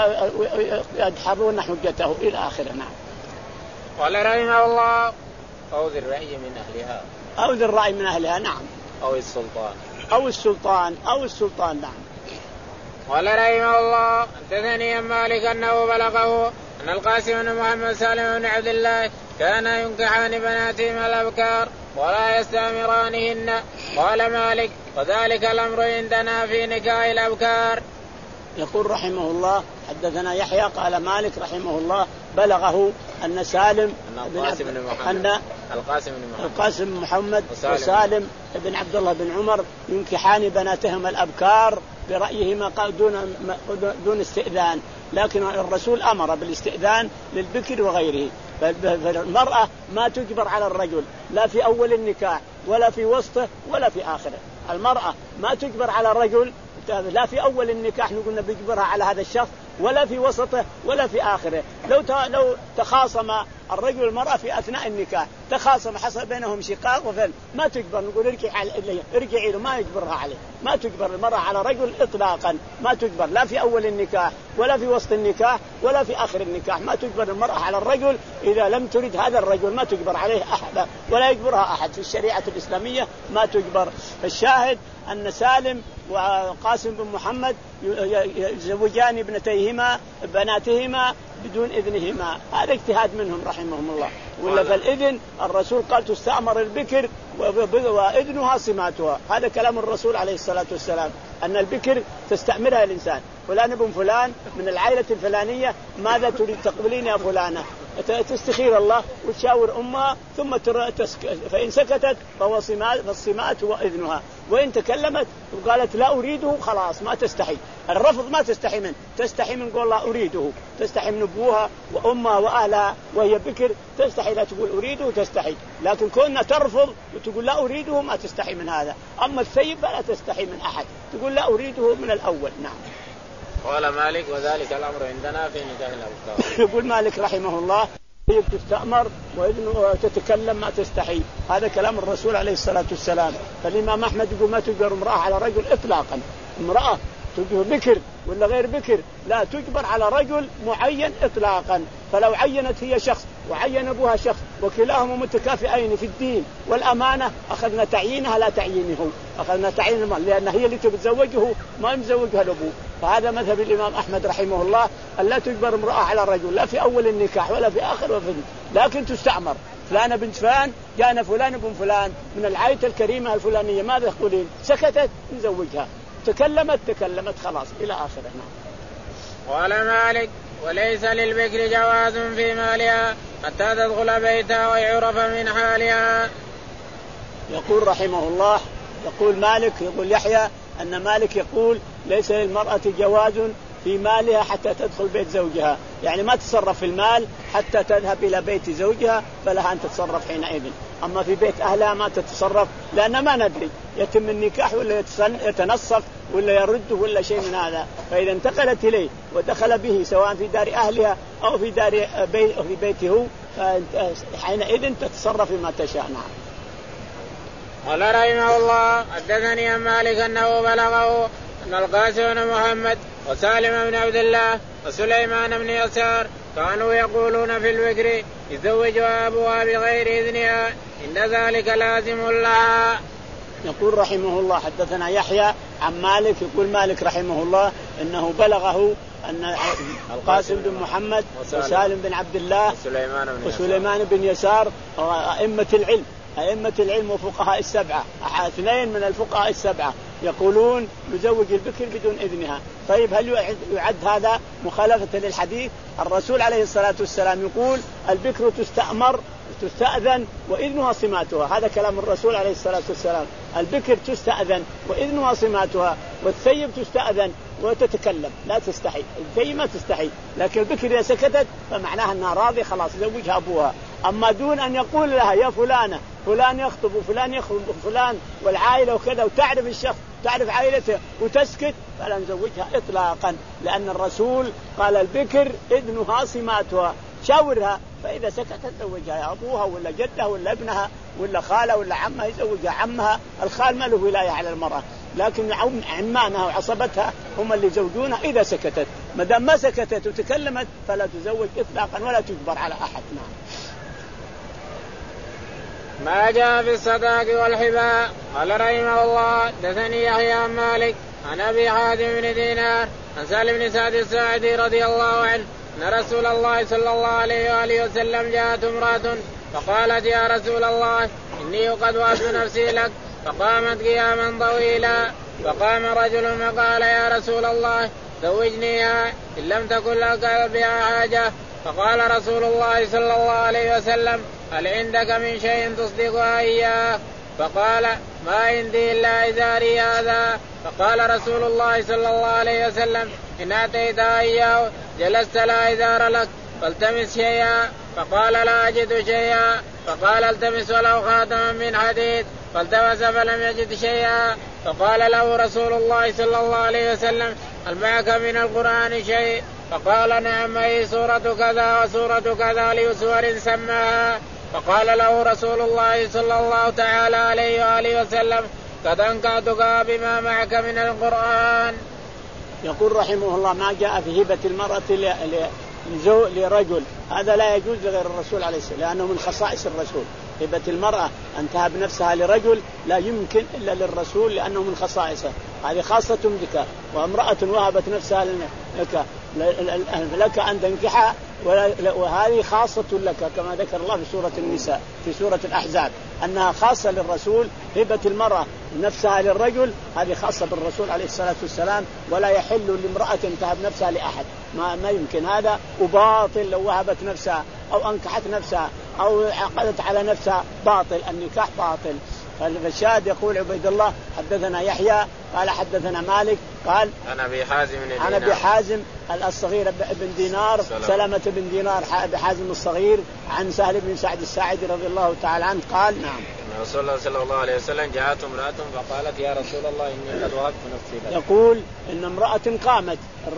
ويدحضون حجته إلى آخره. نعم. قال رحمه الله أو ذي الرأي من أهلها أو ذي الرأي من أهلها. نعم. أو السلطان أو السلطان أو السلطان. نعم. قال رحمه الله حدثني عن مالك أنه بلغه أن القاسم بن محمد سالم بن عبد الله كان ينكحان بناتهم الأبكار ولا يستأمرانهن. قال مالك وذلك الأمر عندنا في نكاح الأبكار. يقول رحمه الله حدثنا يحيى قال مالك رحمه الله بلغه أن سالم بن القاسم بن محمد أن القاسم بن محمد, القاسم بن محمد وسالم, وسالم بن عبد الله بن عمر ينكحان بناتهم الأبكار برأيهما دون دون استئذان، لكن الرسول أمر بالاستئذان للبكر وغيره. فالمرأة ما تجبر على الرجل لا في أول النكاح ولا في وسطه ولا في آخره. المرأة ما تجبر على الرجل لا في أول النكاح نقولنا بيجبرها على هذا الشخص، ولا في وسطه ولا في آخره. لو لو تخاصم الرجل والمرأة في أثناء النكاح تخاصم حصل بينهم شقاق وفل ما تجبر نقول ارجعي ارجعي له ما يجبرها عليه ما تجبر المرأة على رجل إطلاقا ما تجبر لا في أول النكاح ولا في وسط النكاح ولا في آخر النكاح ما تجبر المرأة على الرجل إذا لم تريد هذا الرجل ما تجبر عليه أحد ولا يجبرها أحد في الشريعة الإسلامية ما تجبر. الشاهد أن سالم وقاسم بن محمد يزوجان ابنتيهما بناتهما بدون إذنهما هذا اجتهاد منهم رحمهم الله ولا فالإذن الرسول قال تستأمر البكر وإذنها صماتها هذا كلام الرسول عليه الصلاة والسلام أن البكر تستأمرها الإنسان فلان ابن فلان من العائلة الفلانية ماذا تريد تقبلين يا فلانة تستخير الله وتشاور أمها ثم تسك... فإن سكتت فهو الصمات وإذنها وإن تكلمت وقالت لا أريده خلاص ما تستحي الرفض ما تستحي منه تستحي من قول لا أريده تستحي من أبوها وأمها وأهلها وهي بكر تستحي لا تقول أريده تستحي لكن كونها ترفض وتقول لا أريده ما تستحي من هذا. أما الثيب فلا تستحي من أحد تقول لا أريده من الأول. نعم. قال مالك وذلك الأمر عندنا في نكاح الأبكار. يقول مالك رحمه الله هي تستأمر وإذن تتكلم ما تستحي هذا كلام الرسول عليه الصلاة والسلام. فالإمام أحمد يقول ما تجبر امرأة على رجل إطلاقا امرأة تجبر بكر ولا غير بكر لا تجبر على رجل معين إطلاقا. فلو عينت هي شخص وعين أبوها شخص وكلاهما متكافئين في الدين والأمانة أخذنا تعيينها لا تعيينه أخذنا تعيين المال لأن هي اللي تتزوجه ما يمزوجها الأبو. فهذا مذهب الإمام أحمد رحمه الله ألا تجبر امرأة على رجل لا في أول النكاح ولا في آخر وفي لكن تستعمر فلانة بنت فلان جاءنا فلان ابن فلان من العائلة الكريمة الفلانية ماذا تقولين سكتت نزوجها تكلمت تكلمت خلاص إلى آخره. قال مالك وليس للبكر جواز في مالها حتى تدخل بيتها ويعرف من حالها. يقول رحمه الله يقول مالك يقول يحيى أن مالك يقول ليس للمرأة جواز في مالها حتى تدخل بيت زوجها يعني ما تصرف في المال حتى تذهب إلى بيت زوجها فلها أن تتصرف حينئذ. أما في بيت أهلها ما تتصرف لأن ما ندري يتم النكاح ولا يتنصف ولا يرده ولا شيء من هذا. فإذا انتقلت إليه ودخل به سواء في دار أهلها أو في دار بي أو في بيته حينئذ تتصرف ما تشاء. نعم. قال رحمه الله حدثني عن مالك أنه بلغه أن القاسم بن محمد وسالم بن عبد الله وسليمان بن يسار كانوا يقولون في البكر يزوجها أبوها بغير إذنها إن ذلك لازم لها. يقول رحمه الله حدثنا يحيى عن مالك يقول مالك رحمه الله إنه بلغه أن القاسم بن محمد وسالم بن عبد الله وسليمان بن يسار أئمة العلم أئمة العلم وفقهاء السبعة اثنين من الفقهاء السبعة يقولون يزوج البكر بدون إذنها. طيب هل يعد هذا مخالفة للحديث؟ الرسول عليه الصلاة والسلام يقول البكر تستأمر تستأذن وإذنها صماتها هذا كلام الرسول عليه الصلاة والسلام. البكر تستأذن وإذنها صماتها والثيب تستأذن وتتكلم لا تستحي الثيب ما تستحي لكن البكر إذا سكتت فمعناها أنها راضية خلاص زوجها أبوها. أما دون أن يقول لها يا فلانة فلان يخطب وفلان يخطب فلان والعائلة وكذا وتعرف الشخص تعرف عائلته وتسكت فلا نزوجها إطلاقا لأن الرسول قال البكر إذنها صماتها شاورها فإذا سكتت زوجها يا أبوها ولا جدها ولا ابنها ولا خالة ولا عمها يزوجها عمها. الخال ما له ولاية على المرأة لكن عمانها وعصبتها هم اللي يزوجونها إذا سكتت. ما دام ما سكتت وتكلمت فلا تزوج إطلاقا ولا تجبر على أحد. نعم. ما جاء في الصداق والحباء. قال رحمه الله حدثني يحيى عن مالك عن أبي حاتم بن دينار عن سالم بن سعد الساعدي رضي الله عنه أن رسول الله صلى الله عليه وآله وسلم جاءت امرأة فقالت يا رسول الله إني قد وهبت نفسي لك فقامت قياما طويلا فقام رجل فقال يا رسول الله زوجنيها إن لم تكن لك بها حاجة. فقال رسول الله صلى الله عليه وسلم هل عندك من شيء تصدقها إياه؟ فقال ما عندي إلا إزاري هذا. فقال رسول الله صلى الله عليه وسلم إن أتيتها إياه جلست لا إزار لك فالتمس شيئا. فقال لا أجد شيئا. فقال التمس ولو خاتما من حديد فالتمس فلم يجد شيئا. فقال له رسول الله صلى الله عليه وسلم هل معك من القرآن شيء؟ فقال نعم هي سورة كذا وسورة كذا لسور سماها. فقال له رسول الله صلى الله تعالى عليه وآله وسلم قد أنكأتك بما معك من القرآن. يقول رحمه الله ما جاء في هبة المرأة لرجل هذا لا يجوز لغير الرسول عليه السلام لأنه من خصائص الرسول. هبة المرأة أن تهب نفسها لرجل لا يمكن إلا للرسول لأنه من خصائصه، هذه خاصة بك. وامرأة وهبت نفسها لك لك أن تنكحها وهذه خاصة لك كما ذكر الله في سورة النساء في سورة الأحزاب أنها خاصة للرسول. هبة المرأة نفسها للرجل هذه خاصة بالرسول عليه الصلاة والسلام، ولا يحل لامرأة تهب نفسها لأحد، ما, ما يمكن هذا. وباطل لو وهبت نفسها أو أنكحت نفسها أو عقدت على نفسها باطل، النكاح باطل. فالشاهد يقول عبيد الله حدثنا يحيى قال حدثنا مالك قال عن أبي حازم عن أبي حازم الصغير بن دينار سلمة بن دينار أبي حازم الصغير عن سهل بن سعد الساعدي رضي الله تعالى عنه قال نعم رسول الله صلى الله عليه وسلم جاءت امرأة فقالت يا رسول الله إني قد وهبت نفسي لك. يقول إن امرأة قامت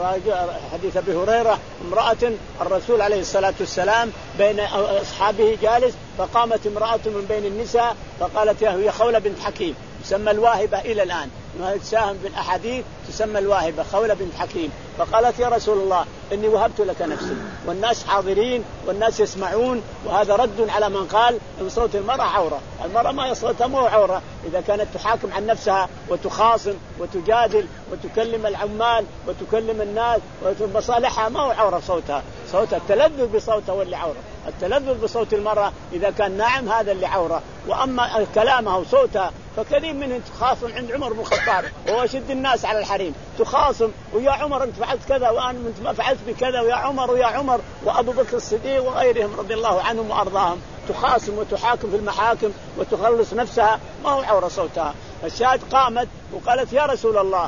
حديث أبي هريرة امرأة الرسول عليه الصلاة والسلام بين أصحابه جالس فقامت امرأة من بين النساء فقالت يا هي خولة بنت حكيم تسمى الواهبة إلى الآن ما تساهم في الأحاديث تسمى الواهبة خولة بنت حكيم. فقالت يا رسول الله إني وهبت لك نفسي والناس حاضرين والناس يسمعون وهذا رد على من قال إن صوت المرأة عورة. المرأة ما صوتها مو عورة إذا كانت تحاكم عن نفسها وتخاصم وتجادل وتكلم العمال وتكلم الناس ومصالحها ما هو عورة صوتها. صوتها التلذذ بصوتها واللي عورة. التلذذ بصوت المرأة إذا كان ناعم هذا اللي عورة. وأما كلامها وصوتها فكثير منهم تخاصم عند عمر بن الخطاب وهو أشد الناس على الحريم تخاصم ويا عمر أنت فعلت كذا وأنا أنت ما فعلت بكذا ويا عمر ويا عمر وأبو بكر الصديق وغيرهم رضي الله عنهم وأرضاهم تخاصم وتحاكم في المحاكم وتخلص نفسها ما هو عورة صوتها. الشاهد قامت وقالت يا رسول الله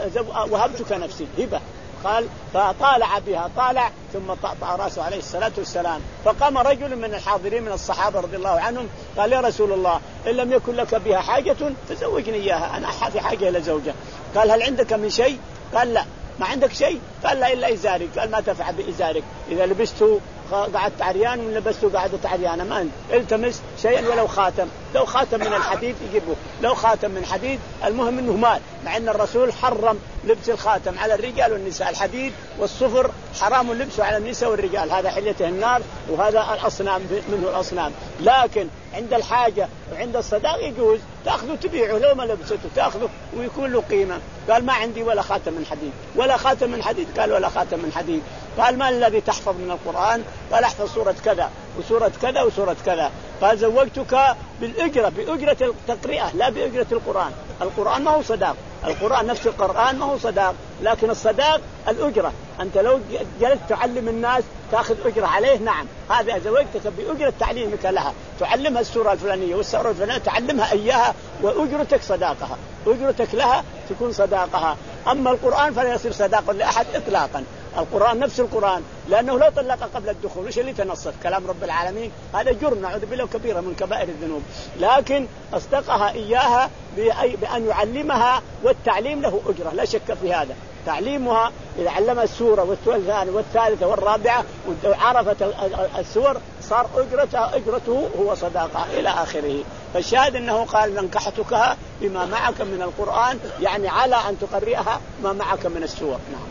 وهبتك نفسي هبة. قال فطالع بها طالع ثم طأطأ رأسه عليه الصلاة والسلام. فقام رجل من الحاضرين من الصحابة رضي الله عنهم قال يا رسول الله إن لم يكن لك بها حاجة فزوجني إياها أنا في حاجة إلى زوجة. قال هل عندك من شيء؟ قال لا. ما عندك شيء؟ قال لا إلا إزارك. قال ما تفعل بإزارك إذا لبسته قعدت عريان وإن لبسته قعدت عريانة ما أنت التمس شيئا ولو خاتم لو خاتم من الحديد يجيبه لو خاتم من حديد المهم أنه مال مع أن الرسول حرم لبس الخاتم على الرجال والنساء. الحديد والصفر حرام لبسه على النساء والرجال هذا حليته النار وهذا الأصنام منه الأصنام. لكن عند الحاجة وعند الصداق يجوز تأخذه تبيعه لو ما لبسته تأخذه ويكون له قيمة. قال ما عندي ولا خاتم من حديد ولا خاتم من حديد. قال ولا خاتم من حديد. قال ما الذي تحفظ من القرآن؟ قال احفظ سورة كذا وسورة كذا وسورة كذا. قال زوجتك بالأجرة بأجرة التقرئة لا بأجرة القرآن. القرآن ما هو صداق القرآن نفس القرآن ما هو صداق لكن الصداق الأجرة. أنت لو جلست تعلم الناس تأخذ أجرة عليه نعم هذا زوجتك بأجرة تعليمك لها تعلمها السورة الفلانية والسورة الفلانية تعلمها إياها وأجرتك صداقها أجرتك لها تكون صداقها. أما القرآن فلا يصير صداقا لأحد إطلاقا. القرآن نفس القرآن لأنه لو طلق قبل الدخول وش اللي تنصت كلام رب العالمين هذا جرم نعوذ بالله كبيرة من كبائر الذنوب. لكن أصدقها إياها بأن يعلمها والتعليم له أجرة لا شك في هذا. تعليمها إذا علمها السورة والثانية والثالثة والرابعة وعرفت السور صار أجرتها أجرته هو صداقة إلى آخره. فالشاهد أنه قال ننكحتكها بما معك من القرآن يعني على أن تقرئها ما معك من السور. نعم.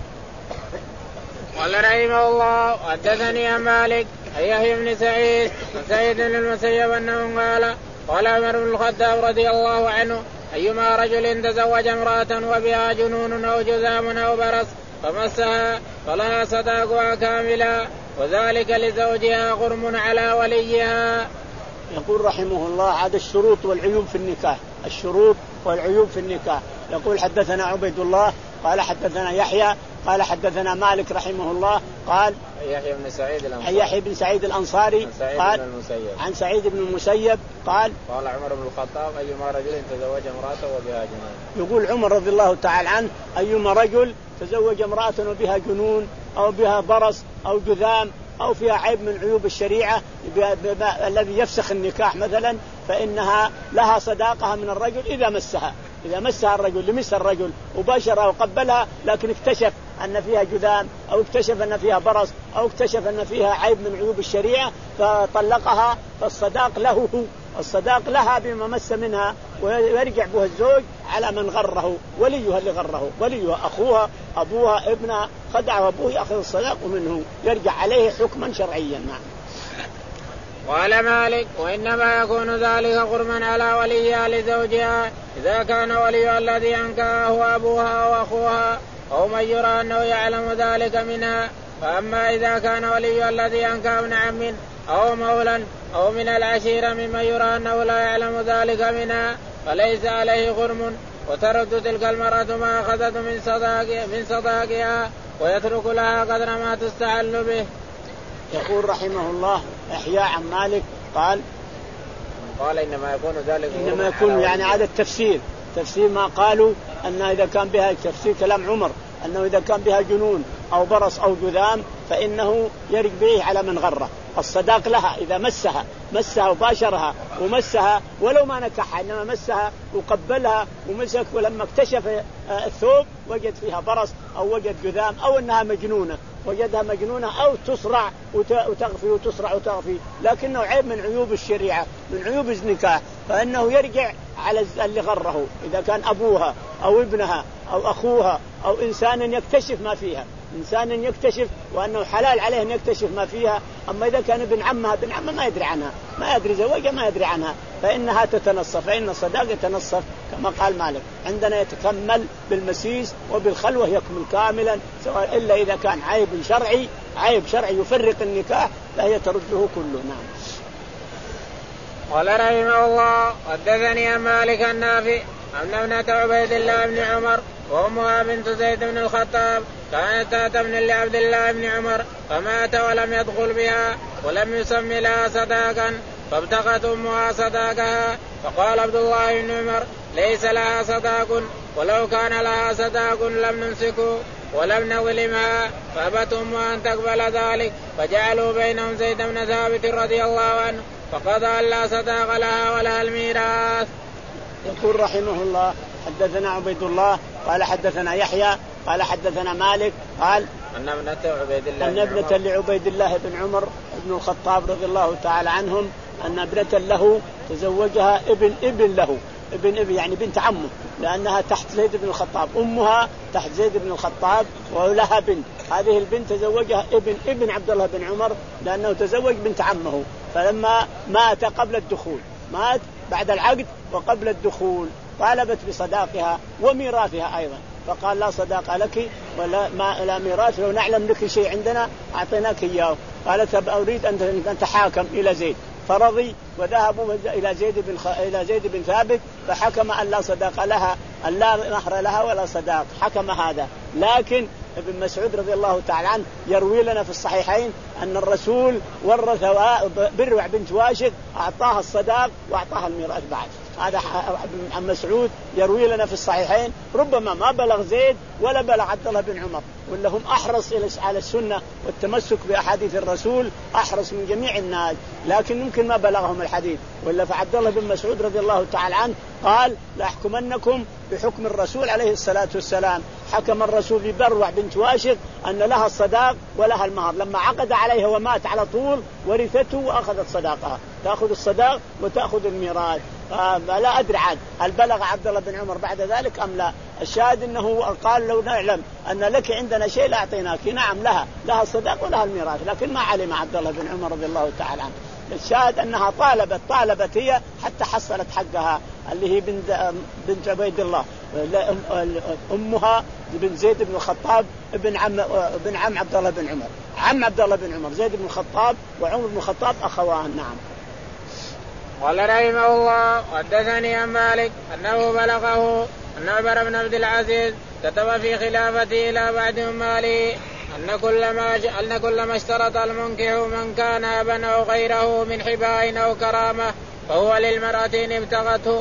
قال رحمه الله حدثني مالك يحيى بن سعيد سعيد بن المسيب أنه قال قال عمر بن الخطاب رضي الله عنه أيما رجل تزوج امرأة وبها جنون أو جذام أو برص فمسها فلها صداقها كاملا وذلك لزوجها غرم على وليها. يقول رحمه الله هذا الشروط والعيوب في النكاح. الشروط والعيوب في النكاح. يقول حدثنا عبيد الله قال حدثنا يحيى قال حدثنا مالك رحمه الله قال يحيى بن سعيد الأنصاري يحيى بن سعيد الأنصاري قال عن سعيد بن المسيب قال قال عمر بن الخطاب أيما رجل تزوج امرأة وبها جنون. يقول عمر رضي الله تعالى عنه أيما رجل تزوج امرأة وبها جنون أو بها برص أو جذام أو فيها عيب من عيوب الشريعة الذي يفسخ النكاح مثلا فإنها لها صداقها من الرجل إذا مسها إذا مسها الرجل لمس الرجل وباشرها وقبلها لكن اكتشف أن فيها جذام أو اكتشف أن فيها برص أو اكتشف أن فيها عيب من عيوب الشريعة فطلقها فالصداق له الصداق لها بما مس منها ويرجع بها الزوج على من غره وليها اللي غره وليها أخوها أبوها ابنها خدعه أبوه يأخذ الصداق ومنه يرجع عليه حكما شرعيا. نعم. قال مالك وإنما يكون ذلك غرما على وليها لزوجها إذا كان ولي الذي أنكاه هو أبوها وأخوها أو من يرى أنه يعلم ذلك منها. فأما إذا كان ولي الذي أنكاه ابن عم أو مولا أو من العشيرة ممن يرى أنه لا يعلم ذلك منها فليس عليه غرم وترد تلك المرأة ما أخذت من صداق من صداقها ويترك لها قدر ما تستحل به. يقول رحمه الله إحياء عن مالك قال قال إنما يكون ذلك إنما يكون يعني هذا التفسير تفسير ما قالوا أن إذا كان بها تفسير كلام عمر أنه إذا كان بها جنون أو برص أو جذام فإنه يرق به على من غره. الصداق لها إذا مسها مسها وباشرها ومسها ولو ما نكحها إنما مسها وقبلها ومسك ولما اكتشف الثوب وجد فيها برص أو وجد جذام أو أنها مجنونة وجدها مجنونة أو تصرع وتغفي وتصرع وتغفي لكنه عيب من عيوب الشريعة من عيوب النكاح فإنه يرجع على اللي غره إذا كان أبوها أو ابنها أو أخوها أو إنسان يكتشف ما فيها إنسان يكتشف وأنه حلال عليه أن يكتشف ما فيها. أما إذا كان ابن عمها ابن عمها ما يدري عنها ما يدري زوجها ما يدري عنها فإنها تتنصف فإن الصداق يتنصف كما قال مالك عندنا يتكمل بالمسيس وبالخلوة يكمل كاملا سواء إلا إذا كان عيب شرعي عيب شرعي يفرق النكاح فهي ترده كله. نعم. قال رحمه الله حدثني مالك النافع أن ابنة عبيد الله بن عمر وأمها بنت زيد بن الخطاب كانت تأتي ابن لعبد الله بن عمر فمات ولم يدخل بها ولم يسم لها صداقا فابتغت أمها صداقها فقال عبد الله بن عمر ليس لها صداق ولو كان لها صداق لم نمسكه ولم نظلمها فأبت أمها أن تقبل ذلك فجعلوا بينهم زيد بن ثابت رضي الله عنه فقضى أن لا صداق لها ولها الميراث. يقول رحمه الله حدثنا عبيد الله قال حدثنا يحيى قال حدثنا مالك قال أن ابنة عبيد الله أن ابنة لعبيد الله بن عمر بن الخطاب رضي الله تعالى عنهم أن ابنة له تزوجها ابن ابن له ابن ابن يعني بنت عمه لأنها تحت زيد بن الخطاب أمها تحت زيد بن الخطاب ولها بنت هذه البنت تزوجها ابن ابن عبد الله بن عمر لأنه تزوج بنت عمه فلما مات قبل الدخول مات بعد العقد وقبل الدخول طالبت بصداقها وميراثها أيضا فقال لا صداق لك ولا ما لا ميراث لو نعلم لك شيء عندنا أعطيناك إياه. قالت أريد أن نتحاكم إلى زيد فرضي وذهبوا إلى زيد بن خ... إلى زيد بن ثابت فحكم أن لا صداق لها أن لا مهر لها ولا صداق حكم هذا. لكن ابن مسعود رضي الله تعالى عنه يروي لنا في الصحيحين أن الرسول ورث بروع بنت واشد أعطاها الصداق وأعطاها الميراث بعد. هذا عن مسعود يروي لنا في الصحيحين ربما ما بلغ زيد ولا بلغ عبد الله بن عمر ولا هم أحرص على السنة والتمسك بأحاديث الرسول أحرص من جميع الناس لكن يمكن ما بلغهم الحديث ولا فعبد الله بن مسعود رضي الله تعالى عنه قال لأحكمنكم بحكم الرسول عليه الصلاة والسلام. حكم الرسول ببروع بنت واشد أن لها الصداق ولها المهر لما عقد عليها ومات على طول ورثته وأخذت صداقها تأخذ الصداق وتأخذ الميراث. لا أدري عاد هل بلغ عبد الله بن عمر بعد ذلك أم لا. الشاهد أنه قال لو نعلم أن لك عندنا شيء لا أعطيناك. نعم لها لها الصداق ولها الميراث لكن ما علم عبد الله بن عمر رضي الله تعالى عنه. الشاهد أنها طالبت طالبت هي حتى حصلت حقها اللي هي بنت بنت عبيد الله أمها بن زيد بن الخطاب ابن عم ابن عم عبد الله بن عمر عم عبد الله بن عمر زيد بن الخطاب وعمر بن الخطاب أخوان. نعم. قال رحمه الله حدثني عن مالك أنه بلغه أن عمر بن عبد العزيز كتب في خلافته إلى بعد ماله أن كل ما أن كل ما اشترط المنكح من كان أبا أو غيره من حباء أو كرامة فهو للمرأة إن ابتغته.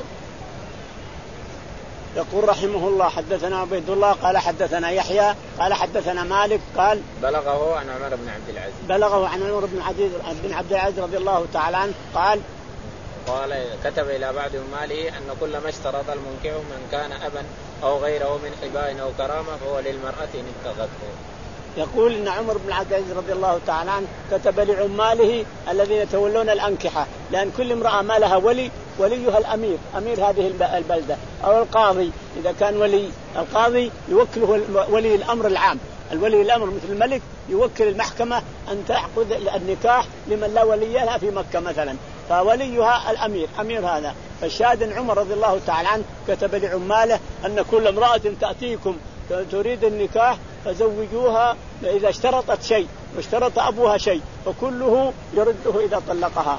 يقول رحمه الله حدثنا عبيد الله قال حدثنا يحيى قال حدثنا مالك قال بلغه عن عمر بن عبد العزيز بلغه عن عمر بن عبد بن عبد العزيز رضي الله تعالى عنه قال قال كتب إلى بعض ماله أن كل ما اشترط المنكح من كان أبا أو غيره من حباء أو كرامة فهو للمرأة إن ابتغته. يقول إن عمر بن عبد العزيز رضي الله تعالى عنه كتب لعماله الذين يتولون الأنكحة، لأن كل امرأة ما لها ولي، وليها الأمير، أمير هذه البلدة، أو القاضي إذا كان ولي. القاضي يوكله ولي الأمر العام، الولي الأمر مثل الملك يوكل المحكمة أن تعقد النكاح لمن لا ولي لها في مكة مثلا، فوليها الأمير، أمير هذا. فالشاهد عمر رضي الله تعالى عنه كتب لعماله أن كل امرأة تأتيكم تريد النكاح فزوجوها إذا اشترطت شيء واشترط أبوها شيء فكله يرده إذا طلقها.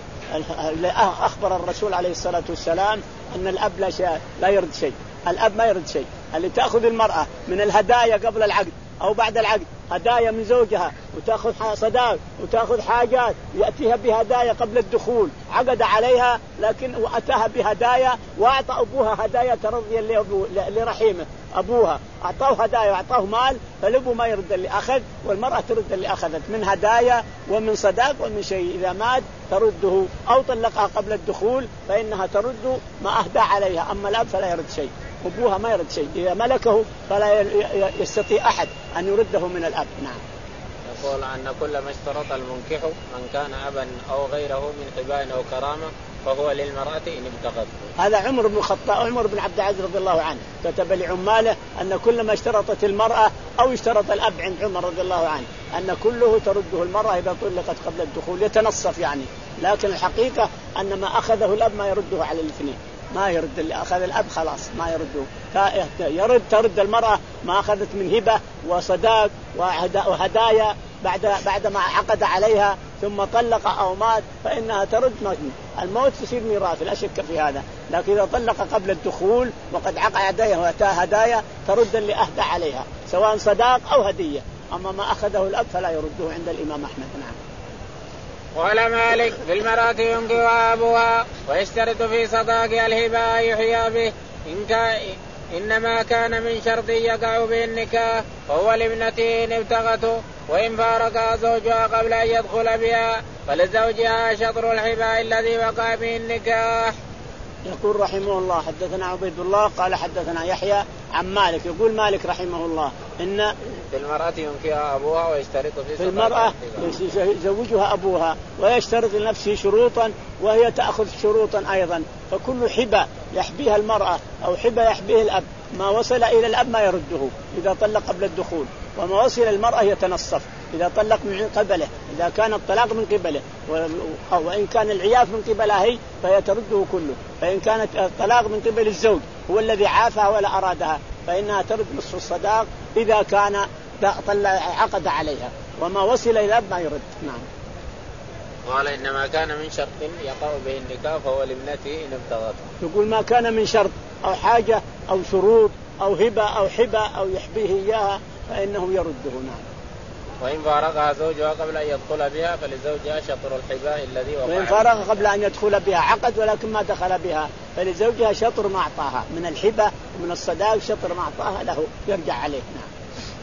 أخبر الرسول عليه الصلاة والسلام أن الأب لا, شيء لا يرد شيء، الأب ما يرد شيء. اللي تأخذ المرأة من الهدايا قبل العقد أو بعد العقد هدايا من زوجها وتأخذ صداق وتأخذ حاجات، يأتيها بهدايا قبل الدخول عقد عليها لكن وأتاها بهدايا وأعطى أبوها هدايا ترضي لرحيمه، أبوها أعطاه هدايا وأعطاه مال، فالأبو ما يرد اللي أخذ والمرأة ترد اللي أخذت من هدايا ومن صداق ومن شيء. إذا مات ترده أو طلقها قبل الدخول فإنها ترد ما أهدى عليها، أما الأب فلا يرد شيء، أبوها ما يرد شيء، إذا ملكه فلا يستطيع أحد أن يرده من الأب. نعم. يقول أن كل ما اشترط المنكح من كان أبا أو غيره من حباء أو كرامة فهو للمرأة إن ابتغته. هذا عمر بن الخطاب، عمر بن عبد العزيز رضي الله عنه كتب لعماله أن كل ما اشترطت المرأة أو اشترط الأب عند عمر رضي الله عنه أن كله ترده المرأة إذا طلقت قبل الدخول، يتنصف يعني. لكن الحقيقة أن ما أخذه الأب ما يرده على الاثنين، ما يرد اللي أخذ الأب خلاص ما يرده، يرد ترد المرأة ما أخذت من هبة وصداق وهدايا بعد بعد ما عقد عليها ثم طلق أو مات فإنها ترد مجنون. الموت تصير ميراث لا شك في هذا، لكن إذا طلق قبل الدخول وقد عقد هدايا وأتاها هدايا ترد اللي أهدى عليها سواء صداق أو هدية، أما ما أخذه الأب فلا يرده عند الإمام أحمد. نعم. قال مالك في المرأة ينكحها أبوها ويشترط في صداق الهبة يحيى به إن كان إنما كان من شرط يقع به النكاح فهو لابنته إن ابتغته، وإن فارقها زوجها قبل أن يدخل بها فلزوجها شطر الحباء الذي وقع به النكاح. يقول رحمه الله حدثنا عبيد الله قال حدثنا يحيى عن مالك. يقول مالك رحمه الله إن في المرأة ينكحها أبوها ويشترط في, في المرأة يزوجها أبوها ويشترط لنفسه شروطا وهي تأخذ شروطا أيضا، فكل حبة يحبيها المرأة أو حبة يحبيه الأب ما وصل إلى الأب ما يرده إذا طلق قبل الدخول، وما وصل المرأة يتنصف إذا طلق من قبله، إذا كان الطلاق من قبله وإن كان العياف من قبلها هي فهي ترده كله، فإن كانت الطلاق من قبل الزوج هو الذي عافها ولا أرادها فإنها ترد نصف الصداق إذا كان عقد عليها، وما وصل إلى الأب ما يرد. نعم. قال إنما كان من شرط يقع به النكاح فهو لابنته إن ابتغته. يقول ما كان من شرط أو حاجة أو شروط أو هبة أو حبة أو يحبيه إياها فإنه يرده. نعم. وإن فارقها زوجها قبل أن يدخل بها فلزوجها شطر الحباء الذي وقع. وإن فارقها قبل أن يدخل بها عقد ولكن ما دخل بها فلزوجها شطر ما أعطاها من الحبة ومن الصداق، شطر ما أعطاها له يرجع عليه. نعم.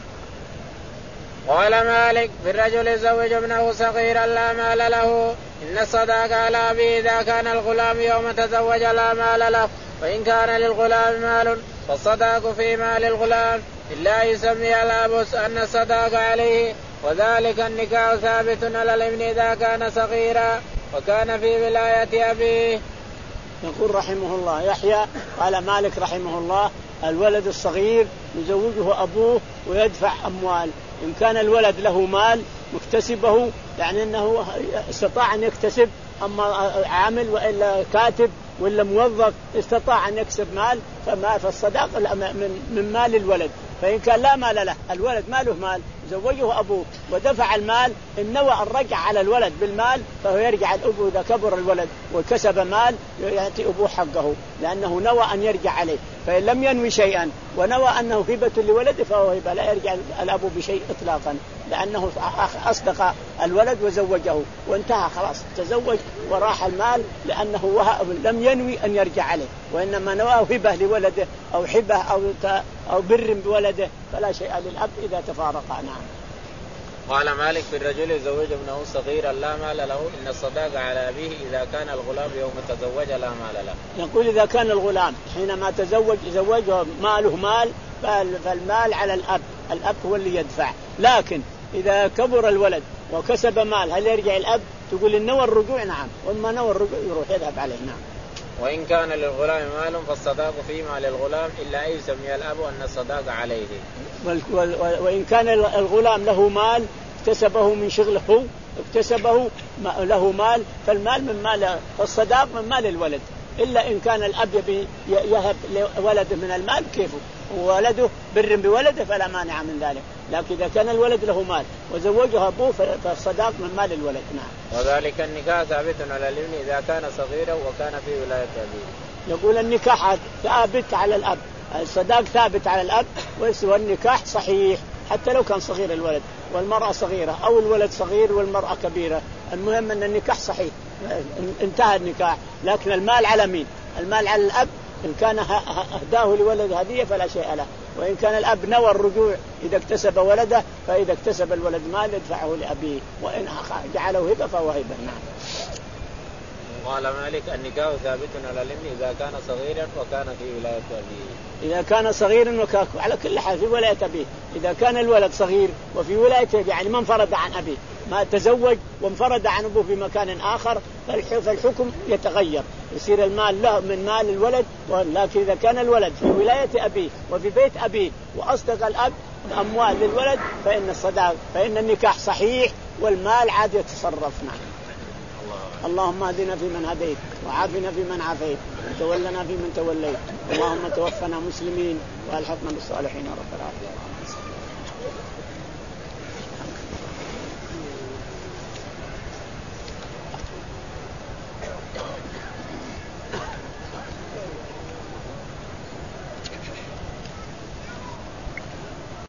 قال مالك بالرجل يزوج ابنه صغيرا لا مال له إن الصداق على أبيه إذا كان الغلام يوم تزوج لا مال له، وإن كان للغلام مال فالصداق في مال الغلام إلا يسمي الأبوس أن الصداق عليه، وذلك النكاح ثابت على الابن إذا كان صغيرا وكان في ولاية أبيه. يقول رحمه الله يحيى قال مالك رحمه الله الولد الصغير يزوجه أبوه ويدفع أموال، إن كان الولد له مال مكتسبه يعني أنه استطاع أن يكتسب، أما عامل وإلا كاتب ولا موظف استطاع أن يكسب مال فما فالصداق من, من مال الولد، فإن كان لا مال له الولد ما له مال زوجه أبوه ودفع المال إن نوى الرجع على الولد بالمال فهو يرجع الأبو إذا كبر الولد وكسب مال يأتي أبوه حقه لأنه نوى أن يرجع عليه، فإن لم ينوي شيئا ونوى أنه هبة لولده فهو هبة لا يرجع الأبو بشيء إطلاقا لأنه أصدق الولد وزوجه وانتهى خلاص تزوج وراح المال لأنه لم ينوي أن يرجع عليه، وإنما نواه هبة لولده أو حبة أو أو بر بولده فلا شيء للأب إذا تفارقا. نعم. قال مالك في الرجل يزوج ابنه صغيرا لا مال له إن الصداق على أبيه إذا كان الغلام يوم تزوج لا مال له. يقول إذا كان الغلام حينما تزوج زوجه ماله مال فالمال على الأب، الأب هو اللي يدفع. لكن إذا كبر الولد وكسب مال هل يرجع الأب؟ تقول إن نوى الرجوع نعم، وما نوى الرجوع يروح يذهب عليه نعم. وإن كان للغلام مال فالصداق فيما للغلام إلا أن يسمي الأب أن الصداق عليه. وإن كان الغلام له مال اكتسبه من شغله اكتسبه له مال فالمال من مال، فالصداق من مال الولد، إلا إن كان الأب يهب لولده من المال كيفه وولده بر بولده فلا مانع من ذلك. لكن إذا كان الولد له مال وزوجها أبوه فالصداق من مال الولد نعم. وذلك النكاح ثابت على الابن إذا كان صغيرا وكان في ولاية أبيه. يقول النكاح ثابت على الأب، الصداق ثابت على الأب، والنكاح صحيح حتى لو كان صغير الولد والمرأة صغيرة أو الولد صغير والمرأة كبيرة، المهم أن النكاح صحيح انتهى النكاح. لكن المال على مين؟ المال على الأب، إن كان أهداه لولد هدية فلا شيء له، وإن كان الأب نوى الرجوع إذا اكتسب ولده فإذا اكتسب الولد مال يدفعه لأبيه، وإن جعله هبة فهو هبة نعم. قال مالك النكاح ثابت على الابن إذا كان صغيرا وكان في ولاية أبيه. إذا كان صغيرا وكان على كل حال في ولاية أبيه، إذا كان الولد صغير وفي ولايته يعني ما انفرد عن أبيه، ما تزوج وانفرد عن أبوه في مكان آخر فالحكم يتغير، يصير المال له من مال الولد. لكن إذا كان الولد في ولاية أبيه وفي بيت أبيه وأصدق الأب أموال للولد فإن الصداق فإن النكاح صحيح والمال عاد يتصرف نعم. اللهم اهدنا فيمن هديت وعافنا فيمن عافيت وتولنا فيمن توليت، اللهم توفنا مسلمين والحقنا بالصالحين رب العالمين.